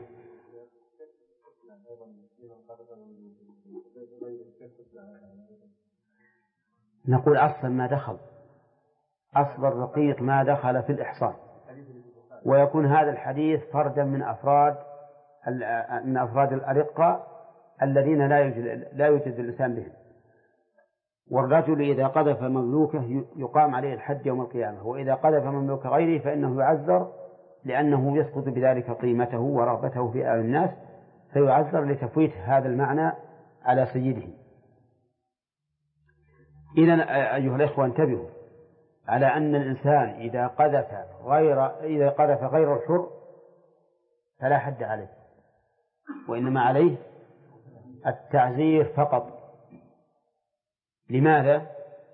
نقول أصلا ما دخل، أصل الرقيق ما دخل في الإحصان، ويكون هذا الحديث فردا من أفراد الأرقة الذين لا يوجد الإنسان بهم. والرجل إذا قذف مملوكه يقام عليه الحد يوم القيامة، وإذا قذف مملوك غيره فإنه يعذر لأنه يسقط بذلك قيمته ورغبته في أعين الناس، فيعذر لتفويت هذا المعنى على سيده. إذن أيها الإخوة انتبهوا على أن الإنسان إذا قذف غير الحر فلا حد عليه، وإنما عليه التعزير فقط. لماذا؟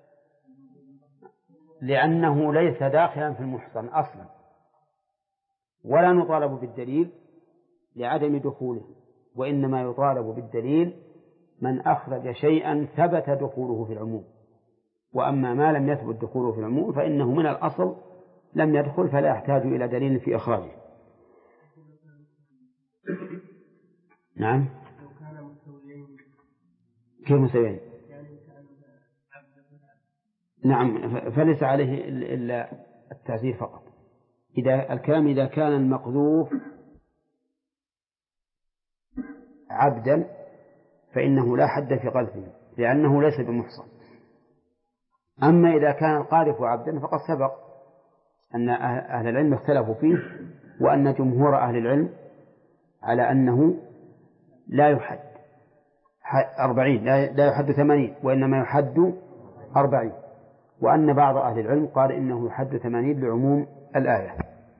لأنه ليس داخلا في المحصن أصلا، ولا نطالب بالدليل لعدم دخوله، وإنما يطالب بالدليل من أخرج شيئا ثبت دخوله في العموم. وأما ما لم يثبت دخوله في العموم فإنه من الأصل لم يدخل، فلا يحتاج إلى دليل في إخراجه. نعم. كيف مسوين؟ نعم، فليس عليه إلا التعزير فقط. الكلام إذا كان المقذوف عبدا فإنه لا حد في قذفه لأنه ليس بمحصن. أما إذا كان القاذف عبدا فقد سبق أن أهل العلم اختلفوا فيه، وأن جمهور أهل العلم على أنه لا يحد 40، لا يحد 80، وإنما يحد 40، وأن بعض أهل العلم قال إنه يحد 80 لعموم الآية.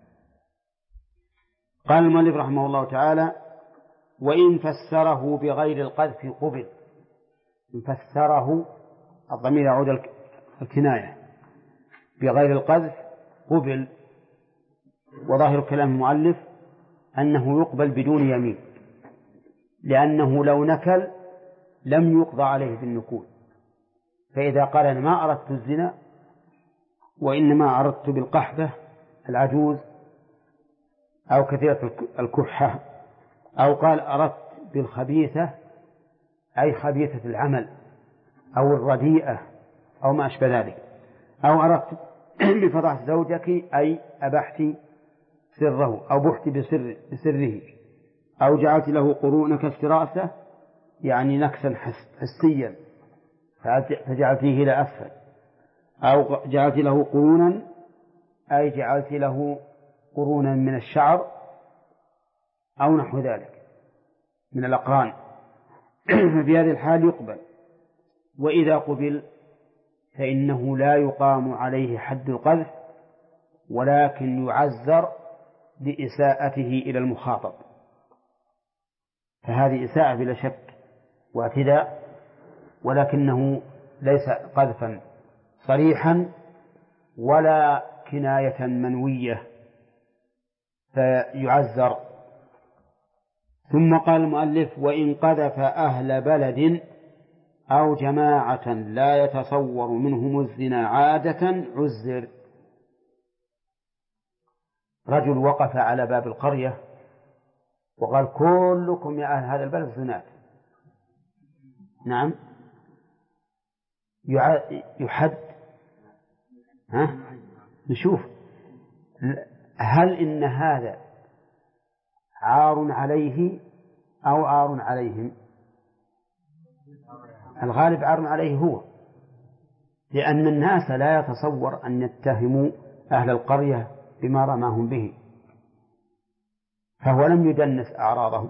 قال المؤلف رحمه الله تعالى: وإن فسره بغير القذف قبل. إن فسره، الضمير يعود الكناية، بغير القذف قبل. وظاهر كلام المؤلف أنه يقبل بدون يمين، لأنه لو نكل لم يقضى عليه بالنكول. فإذا قال أنا ما أردت الزنا وإنما أردت بالقحبة العجوز أو كثيرة الكحة، أو قال أردت بالخبيثة أي خبيثة العمل أو الرديئة أو ما أشبه ذلك، أو أردت بفضح زوجك أي أبحت سره أو بحت بسره، أو جعلت له قرون كاستراسة يعني نكسا حسيا فجعلتيه إلى أسفل، أو جعلت له قرونا أي جعلت له قرونا من الشعر أو نحو ذلك من الأقران، ففي هذه الحال يقبل. وإذا قبل فإنه لا يقام عليه حد القذف، ولكن يعزر لإساءته إلى المخاطب، فهذه إساءة بلا شك واعتداء، ولكنه ليس قذفا صريحا ولا كناية منوية فيعزر. ثم قال المؤلف: وإن قذف أهل بلد أو جماعة لا يتصور منهم الزنا عادة عزر. رجل وقف على باب القرية وقال: كلكم يا أهل هذا البلد زنات. نعم، يحد. نشوف هل إن هذا عار عليه أو عار عليهم؟ الغالب عار عليه هو، لأن الناس لا يتصور أن يتهموا أهل القرية بما رماهم به، فهو لم يدنس أعراضهم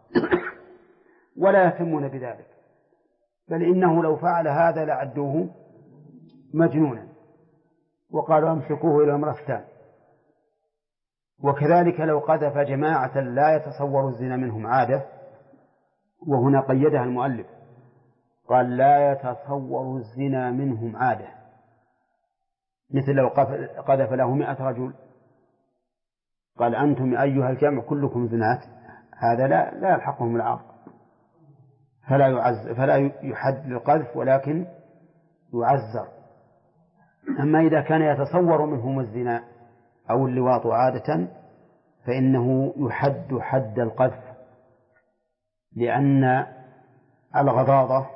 ولا يهتمون بذلك، بل إنه لو فعل هذا لعدوه مجنونا وقالوا أمسكوه إلى المرستان. وكذلك لو قذف جماعة لا يتصور الزنا منهم عادة، وهنا قيدها المؤلف قال لا يتصور الزنا منهم عادة، مثل لو قذف له 100 رجل قال أنتم أيها الجمع كلكم زنات، هذا لا يلحقهم العار، فلا يحد للقذف ولكن يعزر. أما إذا كان يتصور منهم الزنا أو اللواط عادة فإنه يحد حد القذف، لأن الغضاضة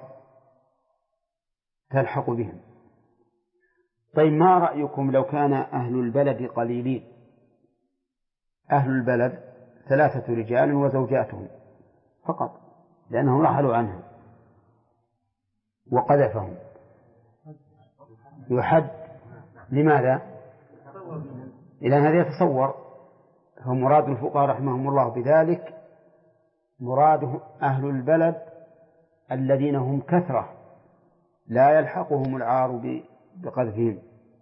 تلحق بهم. طيب ما رأيكم لو كان أهل البلد قليلين؟ أهل البلد 3 رجال وزوجاتهم فقط لأنهم رحلوا عنهم وقذفهم، يحد. لماذا؟ لأن هذا يتصور. فمراد الفقهاء رحمهم الله بذلك مراد أهل البلد الذين هم كثرة لا يلحقهم العار بقذفهم.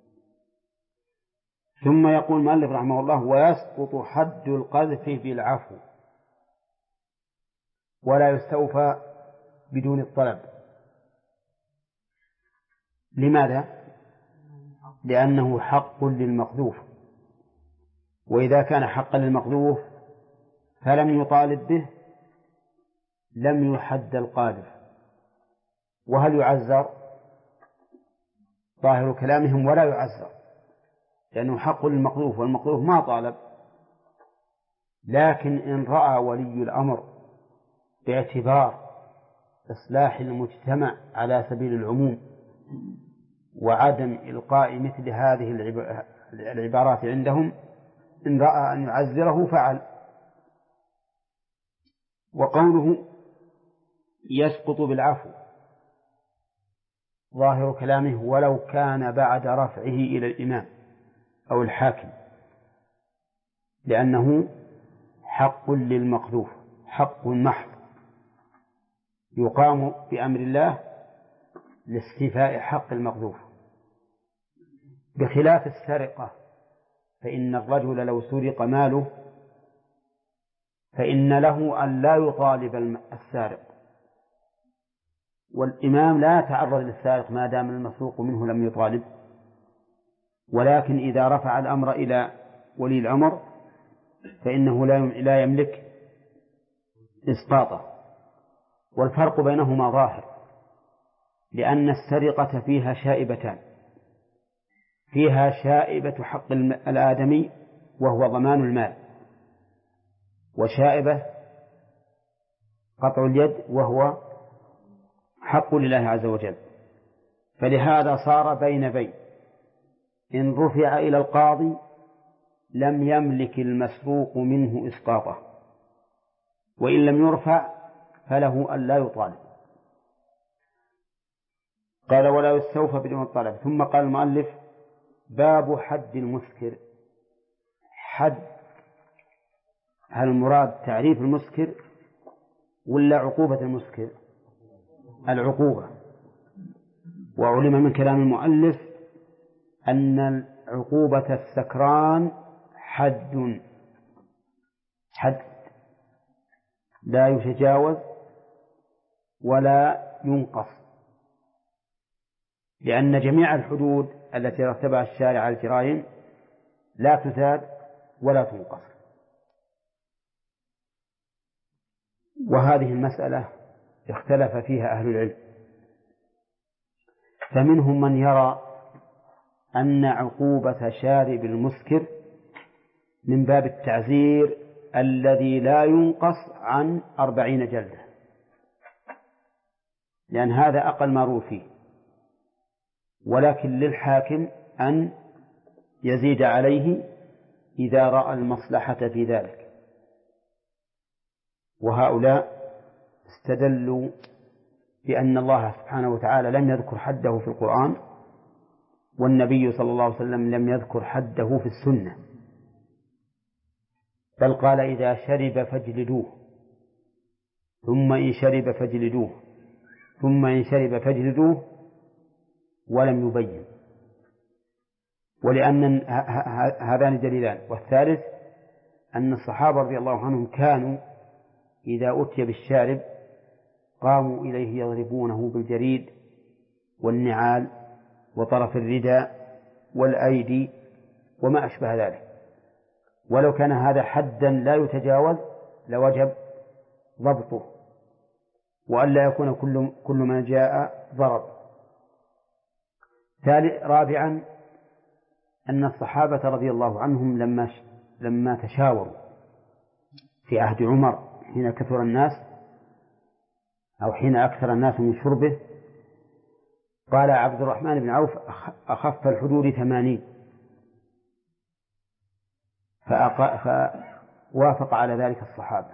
ثم يقول المؤلف رحمه الله ويسقط حد القذف بالعفو ولا يستوفى بدون الطلب. لماذا؟ لأنه حق للمقذوف، وإذا كان حقا للمقذوف فلم يطالب به لم يحد القاذف. وهل يعزر؟ ظاهر كلامهم ولا يعزر، لأنه حق للمقذوف والمقذوف ما طالب. لكن إن رأى ولي الأمر باعتبار إصلاح المجتمع على سبيل العموم وعدم إلقاء مثل هذه العبارات عندهم، إن رأى أن يعزره فعل. وقوله يسقط بالعفو ظاهر كلامه ولو كان بعد رفعه إلى الإمام أو الحاكم، لأنه حق للمقذوف، حق محض يقام بأمر الله لاستيفاء حق المقذوف، بخلاف السرقة، فإن الرجل لو سرق ماله فإن له أن لا يطالب السارق، والإمام لا يتعرض للسارق ما دام المسروق منه لم يطالب. ولكن إذا رفع الأمر إلى ولي الأمر فإنه لا يملك إسقاطه. والفرق بينهما ظاهر، لأن السرقة فيها شائبتان: فيها شائبة حق الآدمي وهو ضمان المال، وشائبة قطع اليد وهو حق لله عز وجل. فلهذا صار بين بين، إن رفع إلى القاضي لم يملك المسروق منه إسقاطه، وإن لم يرفع فله أن لا يطالب. قال ولا يستوفى بدون الطلب. ثم قال المؤلف باب حد المسكر. حد، هل المراد تعريف المسكر ولا عقوبة المسكر؟ العقوبة. وعلم من كلام المؤلف أن عقوبة السكران حد لا يتجاوز ولا ينقص، لأن جميع الحدود التي رتبها الشارع على الجرائم لا تزاد ولا تنقص. وهذه المسألة اختلف فيها أهل العلم، فمنهم من يرى أن عقوبة شارب المسكر من باب التعزير الذي لا ينقص عن 40 جلدة، لأن هذا أقل ما روى فيه، ولكن للحاكم أن يزيد عليه إذا رأى المصلحة في ذلك. وهؤلاء استدلوا بأن الله سبحانه وتعالى لم يذكر حده في القرآن، والنبي صلى الله عليه وسلم لم يذكر حده في السنة، بل قال إذا شرب فاجلدوه، ثم إن شرب فاجلدوه، ثم إن شرب فاجلدوه، ولم يبين. ولأن هذان دليلان. والثالث أن الصحابة رضي الله عنهم كانوا إذا أتي بالشارب قاموا إليه يضربونه بالجريد والنعال وطرف الرداء والأيدي وما أشبه ذلك، ولو كان هذا حدا لا يتجاوز لوجب ضبطه، وألا يكون كل ما جاء ضرب. رابعا أن الصحابة رضي الله عنهم لما تشاوروا في عهد عمر حين كثر الناس أو حين أكثر الناس من شربه، قال عبد الرحمن بن عوف أخف الحدود 80، فوافق على ذلك الصحابة.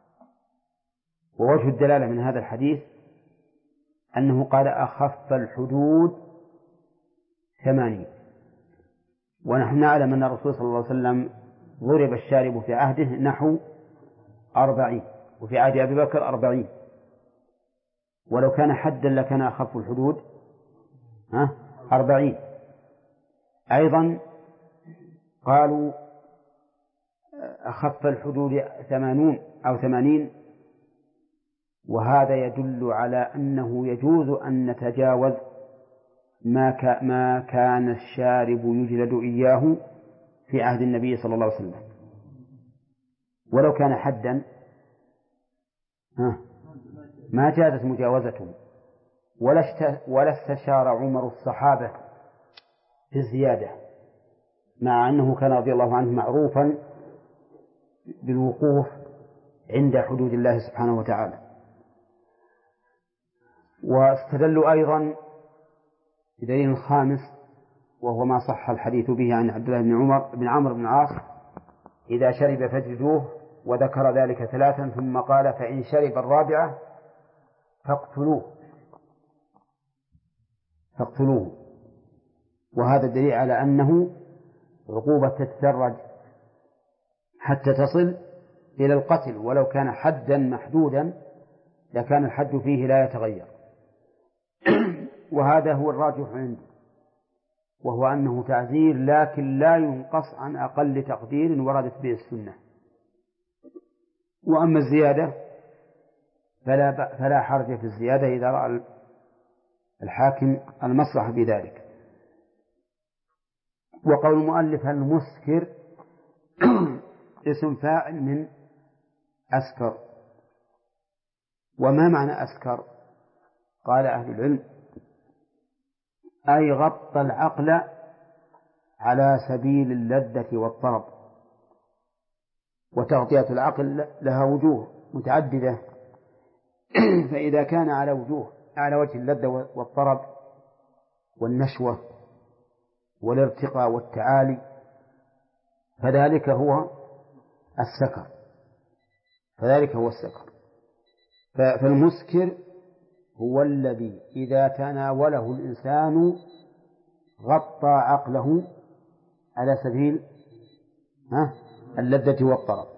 ووجه الدلالة من هذا الحديث أنه قال أخف الحدود 80، ونحن نعلم أن الرسول صلى الله عليه وسلم ضرب الشارب في عهده نحو 40، وفي عهد أبي بكر 40، ولو كان حدا لكان أخف الحدود 40. أيضا قالوا أخف الحدود 80 أو 80، وهذا يدل على أنه يجوز أن نتجاوز ما كان الشارب يجلد إياه في عهد النبي صلى الله عليه وسلم. ولو كان حدا ما جازت مجاوزته، ولا استشار عمر الصحابة في الزيادة، مع أنه كان رضي الله عنه معروفا بالوقوف عند حدود الله سبحانه وتعالى. واستدلوا أيضا بدليل خامس، وهو ما صح الحديث به عن عبد الله بن عمرو بن العاص إذا شرب فاجلدوه، وذكر ذلك 3 ثم قال فإن شرب الرابعة فاقتلوه. وهذا الدليل على أنه عقوبة تتدرج حتى تصل إلى القتل، ولو كان حدا محدودا لكان الحد فيه لا يتغير. وهذا هو الراجح عندي، وهو أنه تعزير لكن لا ينقص عن أقل تقدير وردت به السنة. وأما الزيادة فلا حرج في الزيادة إذا رأى الحاكم المصلحة بذلك. وقول المؤلف المسكر اسم فاعل من أسكر. وما معنى أسكر؟ قال أهل العلم أي غطى العقل على سبيل اللذة والطرب. وتغطية العقل لها وجوه متعددة، فإذا كان على وجه اللذة والطرب والنشوة والارتقاء والتعالي فذلك هو السكر. فالمسكر هو الذي إذا تناوله الإنسان غطى عقله على سبيل اللذة والطرب،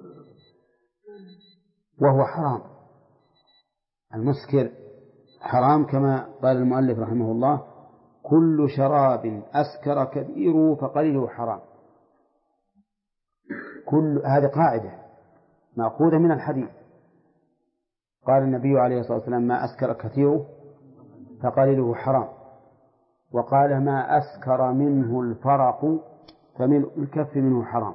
وهو حرام. المسكر حرام كما قال المؤلف رحمه الله كل شراب أسكر كبيره فقليله حرام. هذه قاعدة مأخوذة من الحديث. قال النبي عليه الصلاة والسلام ما أسكر كثيره فقليله حرام، وقال ما أسكر منه الفرق فملء الكف منه حرام.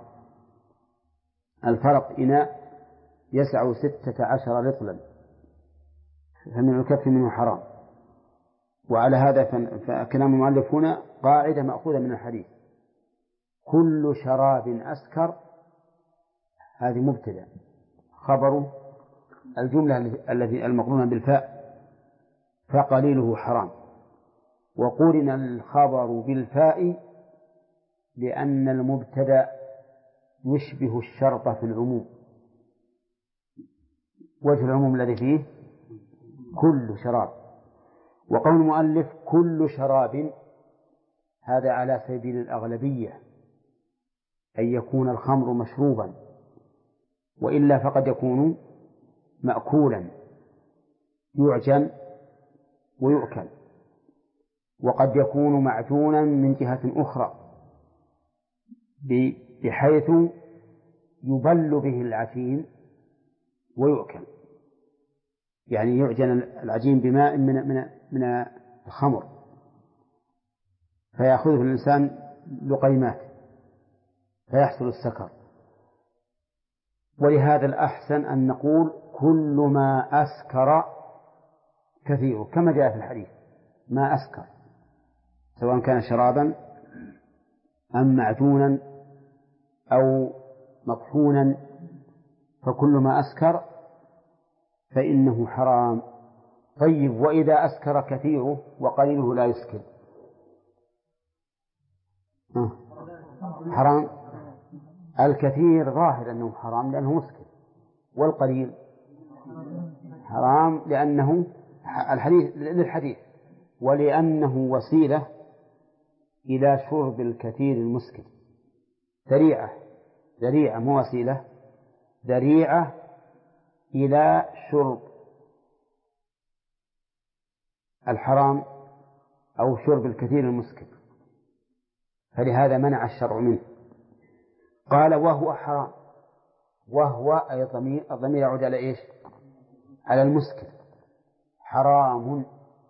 الفرق إناء يسع 16 رطلا، فملء الكف منه حرام. وعلى هذا فكلام المؤلف هنا قاعدة مأخوذة من الحديث. كل شراب أسكر هذه مبتدأ، خبر الجملة التي المقرونة بالفاء فقليله حرام. وقرن الخبر بالفاء لأن المبتدأ يشبه الشرط في العموم، وجه العموم الذي فيه كل شراب. وقول المؤلف كل شراب هذا على سبيل الأغلبية، أن يكون الخمر مشروبا، وإلا فقد يكون مأكولا يعجن ويؤكل، وقد يكون معجونا من جهة أخرى بحيث يبل به العجين ويؤكل، يعني يعجن العجين بماء من الخمر فيأخذه الإنسان لقيمات فيحصل السكر. ولهذا الأحسن أن نقول كل ما أسكر كثيره، كما جاء في الحديث ما أسكر، سواء كان شرابا أم معجونا أو مطحونا، فكل ما أسكر فإنه حرام. طيب وإذا أسكر كثيره وقليله لا يسكر حرام؟ الكثير ظاهر أنه حرام لأنه مسكر، والقليل حرام لأنه للحديث ولأنه وسيلة إلى شرب الكثير المسكر. ذريعة مو وسيلة، ذريعة إلى شرب الحرام أو شرب الكثير المسكر، فلهذا منع الشرع منه. قال وهو حرام، وهو أي الضمير يعود على إيش؟ على المسكر. حرام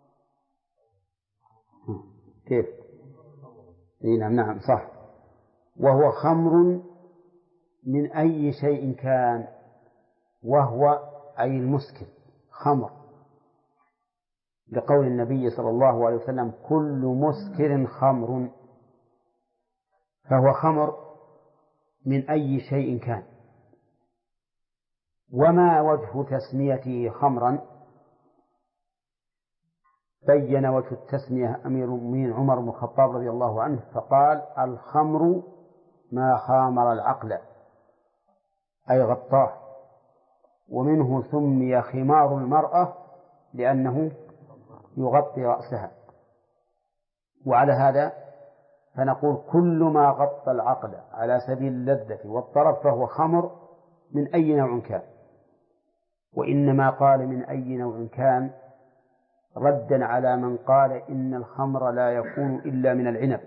كيف؟ نعم صح. وهو خمر من أي شيء كان، وهو أي المسكر خمر، لقول النبي صلى الله عليه وسلم كل مسكر خمر، فهو خمر من أي شيء كان. وما وجه تسميته خمرا؟ بين وجه التسمية أمير المؤمنين عمر بن الخطاب رضي الله عنه فقال الخمر ما خامر العقل أي غطاه، ومنه سمي خمار المرأة لأنه يغطي رأسها. وعلى هذا فنقول كل ما غطى العقل على سبيل اللذة والطرف فهو خمر من أي نوع كان. وإنما قال من أي نوع كان ردا على من قال إن الخمر لا يكون إلا من العنب،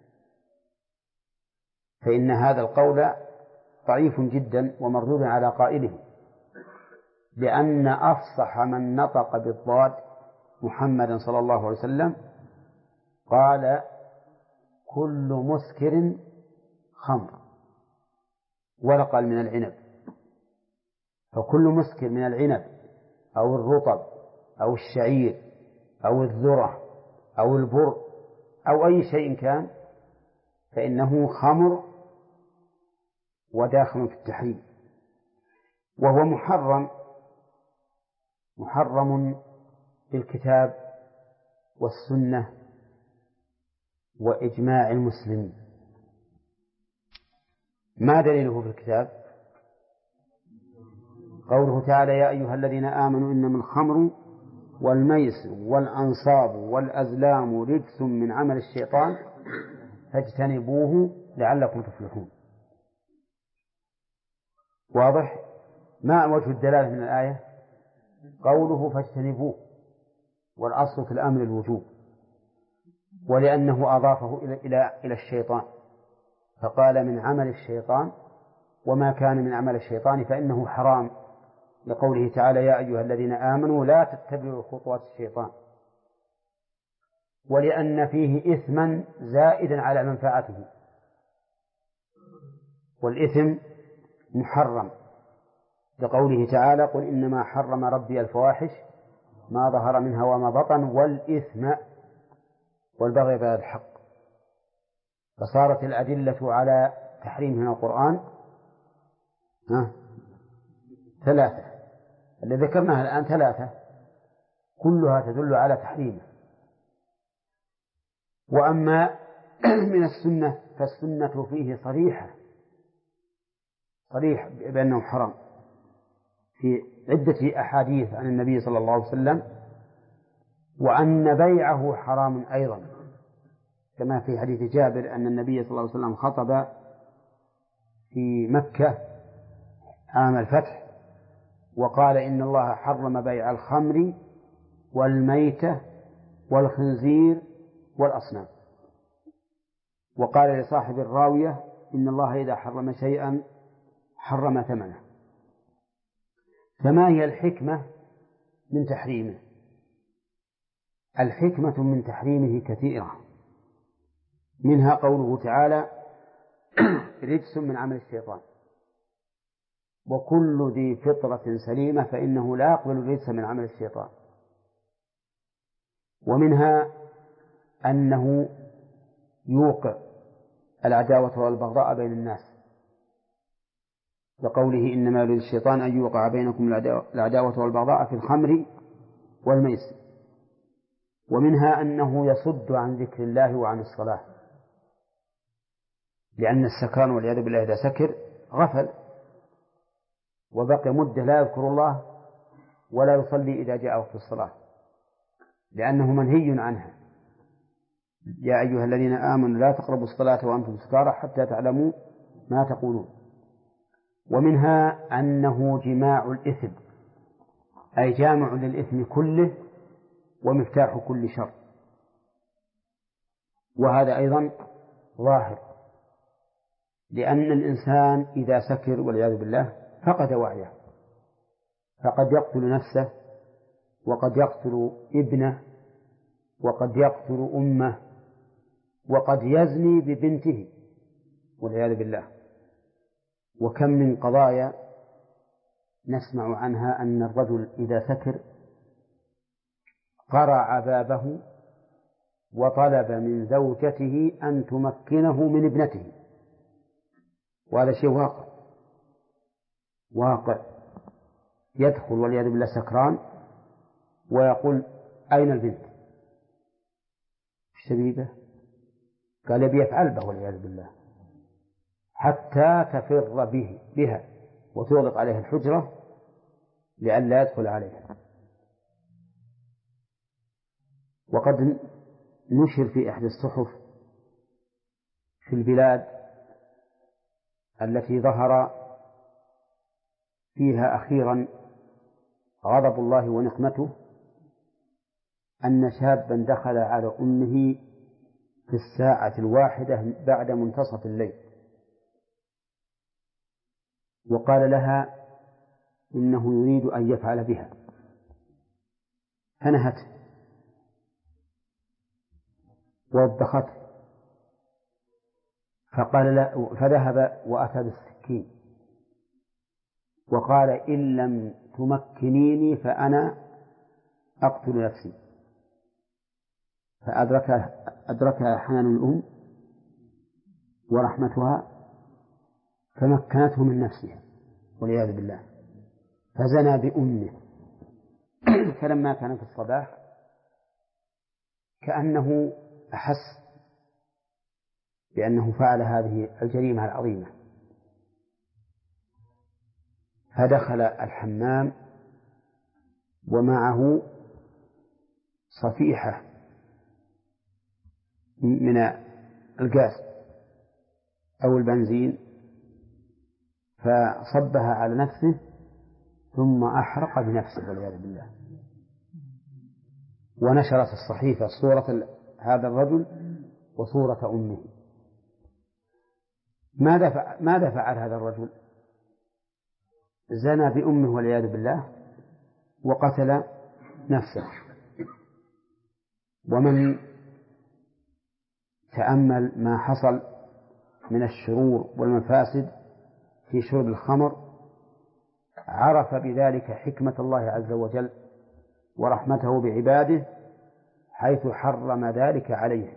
فإن هذا القول ضعيف جدا ومردود على قائله، لأن أفصح من نطق بالضاد محمد صلى الله عليه وسلم قال كل مسكر خمر، ولا قال من العنب. فكل مسكر من العنب أو الرطب أو الشعير أو الذرة أو البر أو أي شيء كان فإنه خمر وداخل في التحريم. وهو محرم بالكتاب والسنة وإجماع المسلمين. ما دليله في الكتاب؟ قوله تعالى يا أيها الذين آمنوا إنما الخمر والميسر والأنصاب والأزلام رجس من عمل الشيطان فاجتنبوه لعلكم تفلحون. واضح؟ ما وجه الدلالة من الآية؟ قوله فاجتنبوه، والأصل في الأمر الوجوب، ولأنه أضافه إلى الشيطان فقال من عمل الشيطان، وما كان من عمل الشيطان فإنه حرام، لقوله تعالى يا أيها الذين آمنوا لا تتبعوا خطوات الشيطان، ولأن فيه إثما زائدا على منفعته، والإثم محرم، لقوله تعالى قل إنما حرم ربي الفواحش ما ظهر منها وما بطن والإثم والبغي بغير الحق. فصارت الأدلة على تحريم من القرآن ثلاثة، اللي ذكرناها الآن ثلاثة كلها تدل على تحريمه. وأما من السنة فالسنة فيه صريح بأنه حرام، في عدة أحاديث عن النبي صلى الله عليه وسلم، وأن بيعه حرام أيضا، كما في حديث جابر أن النبي صلى الله عليه وسلم خطب في مكة عام الفتح وقال إن الله حرم بيع الخمر والميتة والخنزير والأصنام، وقال لصاحب الراوية إن الله إذا حرم شيئا حرم ثمنه. فما هي الحكمة من تحريمه؟ الحكمة من تحريمه كثيرة، منها قوله تعالى رجس من عمل الشيطان، وكل ذي فطرة سليمة فإنه لا يقبل الرجس من عمل الشيطان. ومنها أنه يوقع العداوة والبغضاء بين الناس، لقوله إنما يريد الشيطان أن يوقع بينكم العداوة والبغضاء في الخمر والميسر. ومنها أنه يصد عن ذكر الله وعن الصلاة، لأن السكران والعياذ بالله إذا سكر غفل وبقي مدة لا يذكر الله ولا يصلي إذا جاء وقت الصلاة، لأنه منهي عنها. يا أيها الذين آمنوا لا تقربوا الصلاة وأنتم سكارى حتى تعلموا ما تقولون. ومنها أنه جماع الإثم، أي جامع للإثم كله ومفتاح كل شر، وهذا أيضا ظاهر، لأن الإنسان إذا سكر والعياذ بالله فقد وعيه، فقد يقتل نفسه وقد يقتل ابنه وقد يقتل أمه وقد يزني ببنته والعياذ بالله. وكم من قضايا نسمع عنها أن الرجل إذا سكر قرع بابه وطلب من زوجته أن تمكنه من ابنته، وهذا شيء واقع. يدخل والعياذ بالله سكران ويقول أين البنت؟ الشبيبة قال يبي يفعل به والعياذ بالله حتى تفر بها وتغلق عليها الحجرة لئلا يدخل عليها. وقد نشر في إحدى الصحف في البلاد التي ظهر فيها أخيرا غضب الله ونقمته أن شابا دخل على أمه في الساعة 1 بعد منتصف الليل وقال لها إنه يريد أن يفعل بها، فنهته ووبخته، فقال لا، فذهب وأتى بالسكين وقال إن لم تمكنيني فأنا أقتل نفسي. فأدركها حنان الأم ورحمتها فمكنته من نفسها والعياذ بالله، فزنى بأمه. فلما كان في الصباح كأنه أحس بأنه فعل هذه الجريمة العظيمة، فدخل الحمام ومعه صفيحة من الغاز أو البنزين، فصبها على نفسه ثم أحرق بنفسه والعياذ بالله. ونشرت الصحيفة صورة هذا الرجل وصورة أمه. ماذا فعل هذا الرجل؟ زنى بأمه والعياذ بالله وقتل نفسه. ومن تأمل ما حصل من الشرور والمفاسد في شرب الخمر عرف بذلك حكمة الله عز وجل ورحمته بعباده حيث حرم ذلك عليه.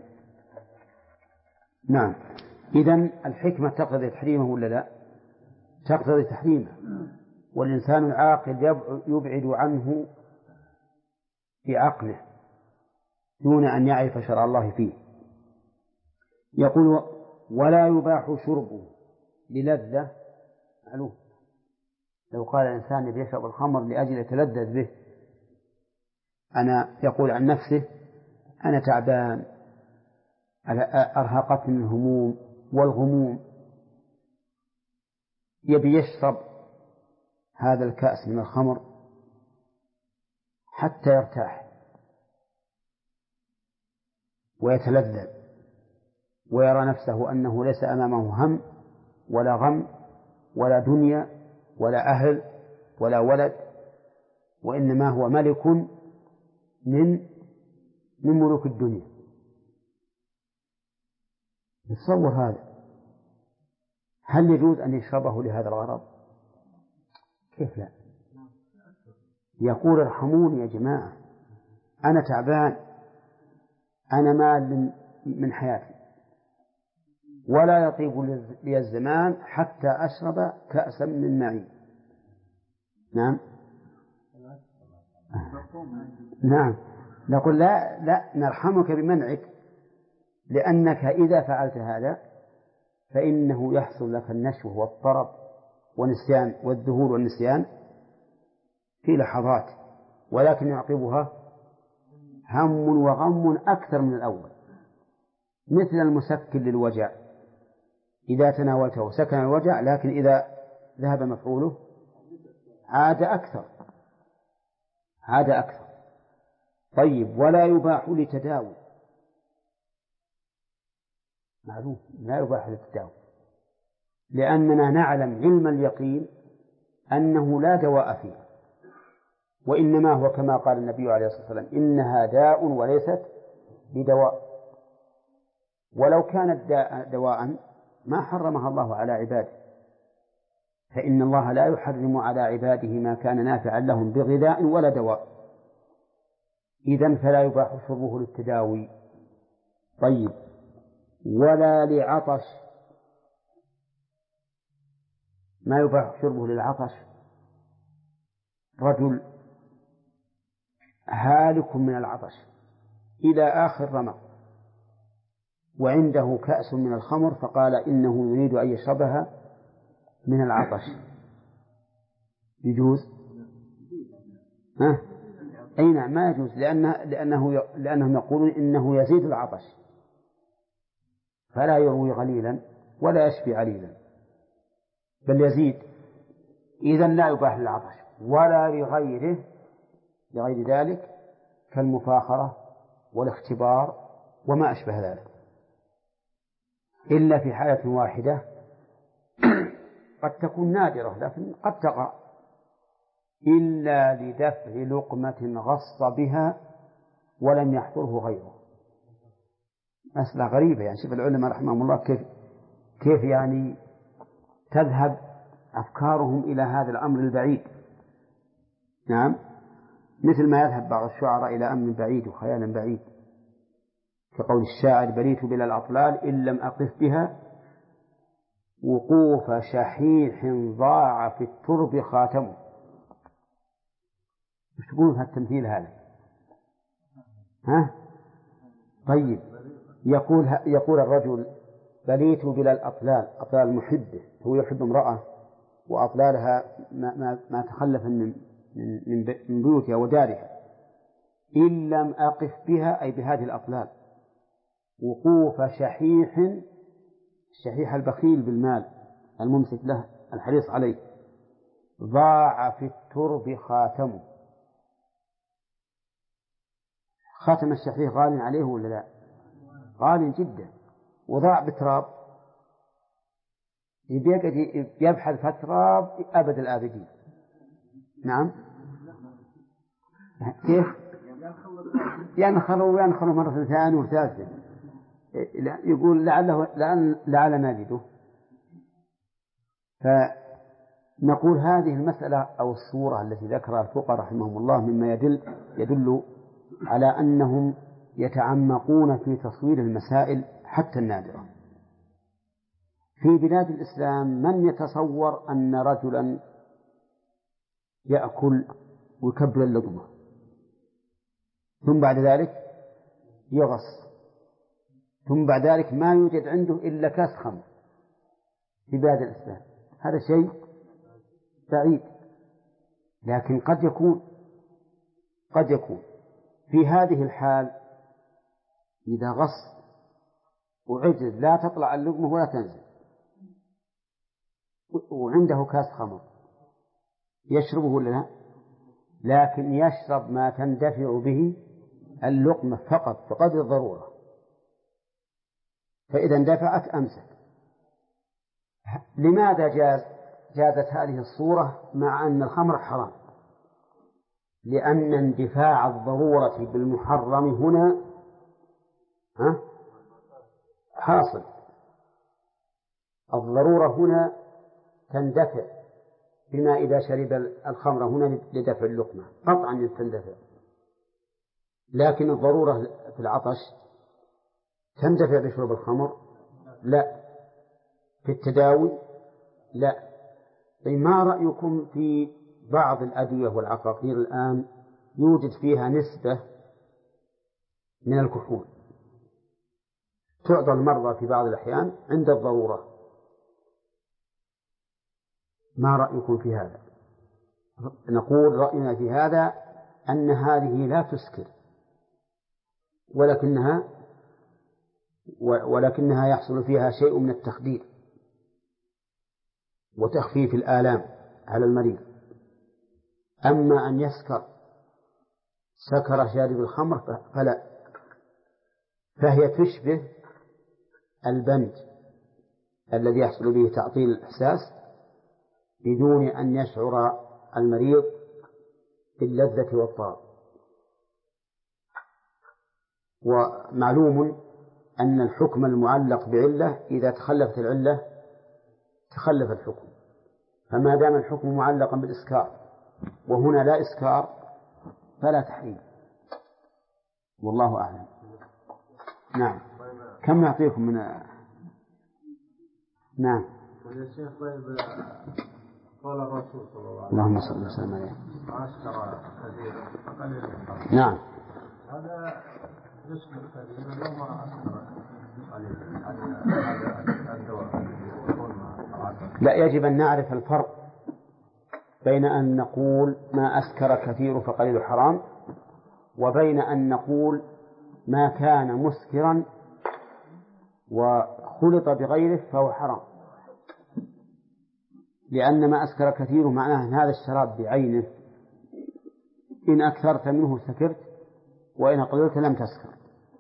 نعم، إذن الحكمة تقتضي تحريمه ولا لا؟ تقتضي تحريمه، والإنسان العاقل يبعد عنه بعقله دون أن يعرف شرع الله فيه. يقول ولا يباح شربه للذة معلوم لو قال الإنسان يبي يشرب الخمر لأجل يتلذذ به، أنا يقول عن نفسه أنا تعبان، أرهقتني الهموم والغموم، يبي يشرب هذا الكأس من الخمر حتى يرتاح ويتلذذ ويرى نفسه أنه ليس أمامه هم ولا غم ولا دنيا ولا أهل ولا ولد، وإنما هو ملك من ملوك الدنيا. تصور هذا، هل يجوز أن يشربه لهذا الغرض؟ كيف لا؟ يقول ارحموني يا جماعة، أنا تعبان، أنا مال من حياتي، ولا يطيب لي الزمان حتى أشرب كأسا من معين. نعم نعم، نقول لا نرحمك بمنعك، لأنك إذا فعلت هذا فإنه يحصل لك النشوة والطرب والنسيان والذهول والنسيان في لحظات، ولكن يعقبها هم وغم أكثر من الأول، مثل المسكن للوجع، إذا تناولته سكن الوجع، لكن إذا ذهب مفعوله عاد أكثر. طيب، ولا يباح لتداوي، معلوم لا يباح للتداوي، لأننا نعلم علم اليقين أنه لا دواء فيه، وإنما هو كما قال النبي عليه الصلاة والسلام إنها داء وليست بدواء، ولو كانت دواء ما حرمها الله على عباده، فإن الله لا يحرم على عباده ما كان نافعا لهم بغذاء ولا دواء، إذن فلا يباح شربه للتداوي. طيب، ولا لعطش، ما يباح شربه للعطش. رجل هالك من العطش إلى آخر رمق، وعنده كأس من الخمر، فقال إنه يريد أن يشربها من العطش، يجوز؟ أي نعم، ما يجوز، لأنهم يقولون إنه يزيد العطش، فلا يروي غليلا ولا يشفي عليلا، بل يزيد، إذن لا يباح للعطش ولا لغير ذلك كالمفاخرة والاختبار وما أشبه ذلك، إلا في حالة واحدة قد تكون نادرة لكن قد تقع، إلا لدفع لقمة غص بها ولم يحضره غيره. مسألة غريبة، يعني شوف العلماء رحمهم الله كيف يعني تذهب أفكارهم إلى هذا الأمر البعيد. نعم، مثل ما يذهب بعض الشعراء إلى أمر بعيد وخيال بعيد، كقول الشاعر بريت بلا الأطلال إن لم أقف بها وقوف شحيح ضاع في الترب خاتمه. مش تقولون هالتمثيل هذا؟ طيب، يقول الرجل بليت بلا الأطلال، أطلال محبه، هو يحب امرأة وأطلالها ما تخلف من بيوتها ودارها، إن لم أقف بها، أي بهذه الأطلال، وقوف الشحيح البخيل بالمال الممسك له الحريص عليه، ضاع في الترب خاتمه. خاتم الشحيح غال عليه ولا لا؟ غال جدا، وضاع بتراب، يبحث في التراب أبد الآبدين. نعم، كيف؟ ينخلوا مرة ثانية وثالثة، يقول لعل نجده. فنقول هذه المسألة أو الصورة التي ذكرها الفقهاء رحمهم الله مما يدل على أنهم يتعمقون في تصوير المسائل حتى النادرة. في بلاد الإسلام من يتصور أن رجلا يأكل ويكبر اللقمة ثم بعد ذلك يغص، ثم بعد ذلك ما يوجد عنده إلا كاس خمر في بلاد الإسلام؟ هذا شيء بعيد. لكن قد يكون في هذه الحال إذا غص وعجز لا تطلع اللقمة ولا تنزل وعنده كاس خمر يشربه ولا لا؟ لكن يشرب ما تندفع به اللقمة فقط بقدر الضرورة، فإذا اندفعت أمسك. لماذا جازت هذه الصورة مع أن الخمر حرام؟ لأن اندفاع الضرورة بالمحرم هنا حاصل. الضرورة هنا تندفع بما إذا شرب الخمر هنا لدفع اللقمة قطعا تندفع، لكن الضرورة في العطش تندفع بشرب الخمر؟ لا. في التداوي؟ لا. طيب ما رأيكم في بعض الأدوية والعقاقير الآن يوجد فيها نسبة من الكحول تعطى المرضى في بعض الأحيان عند الضرورة، ما رأيكم في هذا؟ نقول رأينا في هذا أن هذه لا تسكر ولكنها يحصل فيها شيء من التخدير وتخفيف الآلام على المريض. أما أن يسكر سكر شارب الخمر فلا، فهي تشبه البنج الذي يحصل به تعطيل الإحساس بدون أن يشعر المريض باللذة والطعم. ومعلوم أن الحكم المعلق بعلة إذا تخلفت العلة تخلف الحكم، فما دام الحكم معلقا بالإسكار وهنا لا إسكار فلا تحريم، والله أعلم. نعم. كم يعطيكم من نعم. يا شيخ طيب قال الرسول صلى الله عليه وسلم اللهم صل وسلم عليه عشر كثيرا فقليل. نعم. هذا يشمل كثيرا لو ما أسكر على الدواء. لا، يجب أن نعرف الفرق بين أن نقول ما أسكر كثير فقليل حرام وبين أن نقول ما كان مسكرا وخلط بغيره فهو حرام، لأن ما أسكر كثير معناه أن هذا الشراب بعينه إن أكثرت منه سكرت وإن أقللت لم تسكر،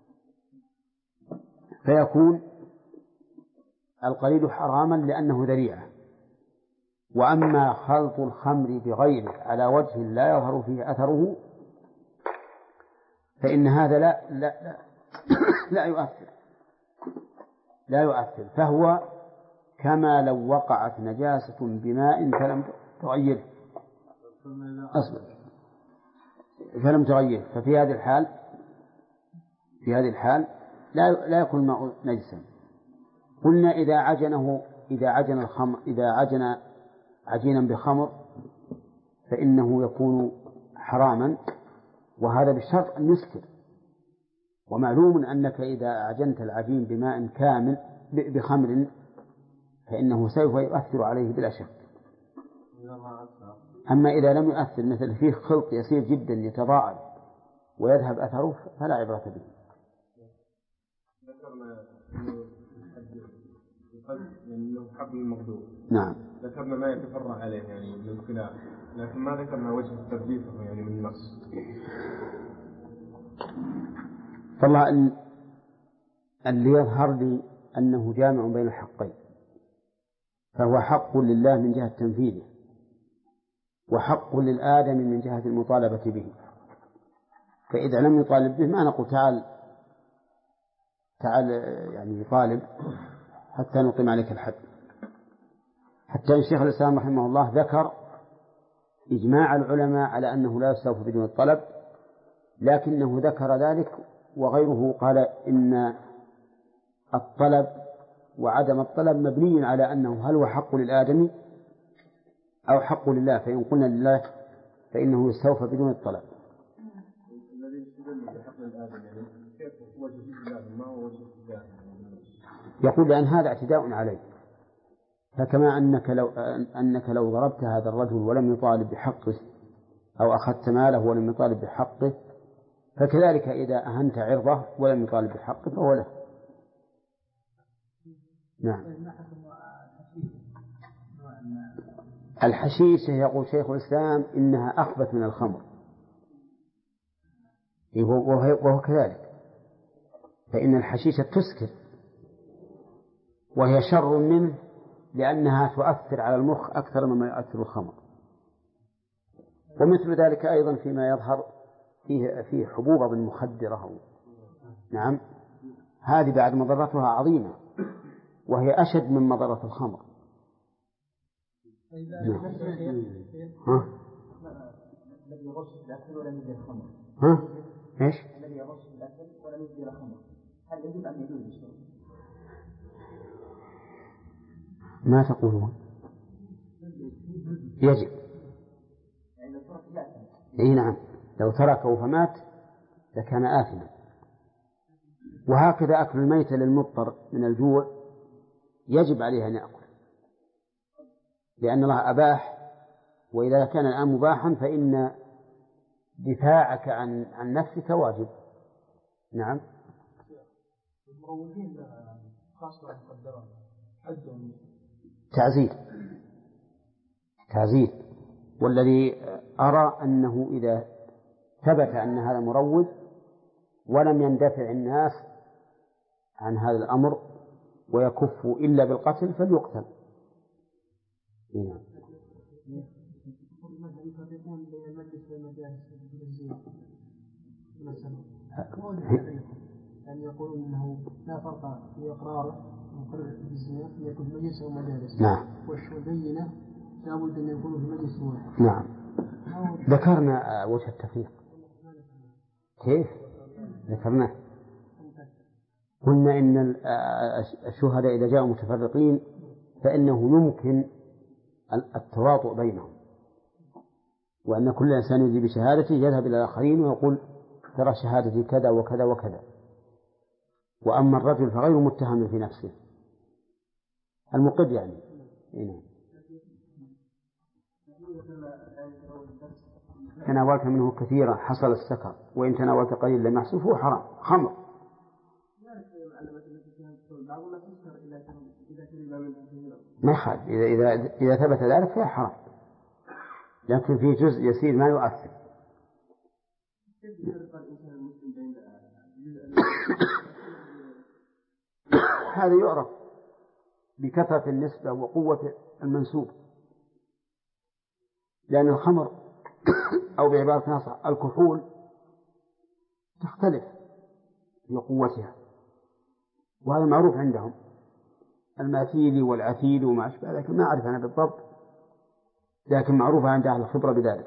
فيكون القليل حراما لأنه ذريعة. وأما خلط الخمر بغيره على وجه لا يظهر فيه أثره فإن هذا لا يؤثر، فهو كما لو وقعت نجاسة بماء فلم تغيره ففي هذه الحال لا يكون الماء نجسا. قلنا إذا عجن عجينا بخمر فإنه يكون حراما، وهذا بشرط أن يسكر. ومعلوم أنك إذا عجنت العجين بماء كامل بخمر فإنه سوف يؤثر عليه بلا شك. أما إذا لم يؤثر مثل فيه خلط يسير جدا يتضاعف ويذهب أثره فلا عبرة به. يعني حبل المقدور. نعم. ذكرنا ما يتفرع عليه يعني من الخلاف، لكن ما ذكرنا وجه الترجيح يعني من النص. والله اللي يظهر لي أنه جامع بين الحقين، فهو حق لله من جهة تنفيذه وحق للآدم من جهة المطالبة به. فإذا لم يطالب به ما نقول تعال يعني طالب حتى نقيم عليك الحد. حتى الشيخ الإسلام رحمه الله ذكر إجماع العلماء على أنه لا يستوفى بدون الطلب، لكنه ذكر ذلك وغيره قال إن الطلب وعدم الطلب مبني على أنه هل هو حق للآدمي أو حق لله، فإن قلنا لله فإنه يستوفى بدون الطلب. يقول لأن هذا اعتداء عليه، فكما أنك لو ضربت هذا الرجل ولم يطالب بحقه أو أخذت ماله ولم يطالب بحقه، فكذلك إذا أهنت عرضه ولم يطالب بحقه فهو له. نعم. الحشيشة يقول شيخ الإسلام إنها أخبث من الخمر، وهو كذلك، فإن الحشيشة تسكر وهي شر منه لأنها تؤثر على المخ أكثر مما يؤثر الخمر. ومثل ذلك أيضا فيما يظهر فيه حبوب مخدرة. نعم، هذه بعد مضرتها عظيمة وهي أشد من مضرة الخمر. نعم. الذي يغش الأكل ولم يدير الخمر. إيش؟ الذي يغش الأكل ولم يدير الخمر، هل يجب أن يجوز الشرب؟ ما تقولون؟ يجب. يعني لو ترك يأثم. إيه نعم، لو تركه فمات لكان آثما. وهكذا أكل الميت للمضطر من الجوع يجب عليه أن يأكل، لأن الله أباح، وإذا كان الآن مباحا فإن دفاعك عن نفسك واجب. نعم. المروجين خاصة المخدرات حدهم تعزير. والذي أرى أنه إذا ثبت أن هذا مروج ولم يندفع الناس عن هذا الأمر ويكفوا إلا بالقتل فليقتل. نعم. يعني يقولون أنه لا فرق في إقراره مقرر بالزنا أن يكون في مجلس أو مجالس. نعم. والبينة لابد أن يكون في مجلس واحد. نعم. ذكرنا وجه التفريق. كيف؟ ذكرناه. قلنا إن الشهداء إذا جاءوا متفرقين فإنه يمكن التواطؤ بينهم، وأن كل إنسان يجي بشهادته يذهب إلى الآخرين ويقول ترى شهادتي كذا وكذا وكذا. وأما الرجل فغير متهم في نفسه المقر يعني. تناولت منه كثيرا حصل السكر، وإن تناولت قليل لم يحصل فهو حرام. خمر ما يخالف، إذا ثبت ذلك فهي حرام، لكن في جزء يسير ما يؤثر. هذا يعرف بكثرة النسبة وقوة المنسوب، لأن الخمر أو بعبارة ناصع الكحول تختلف في قوتها، وهذا معروف عندهم، الماثيل والعثيل وما أشبه ذلك، ما أعرف أنا بالضبط، لكن معروف عند أهل الخبرة بذلك.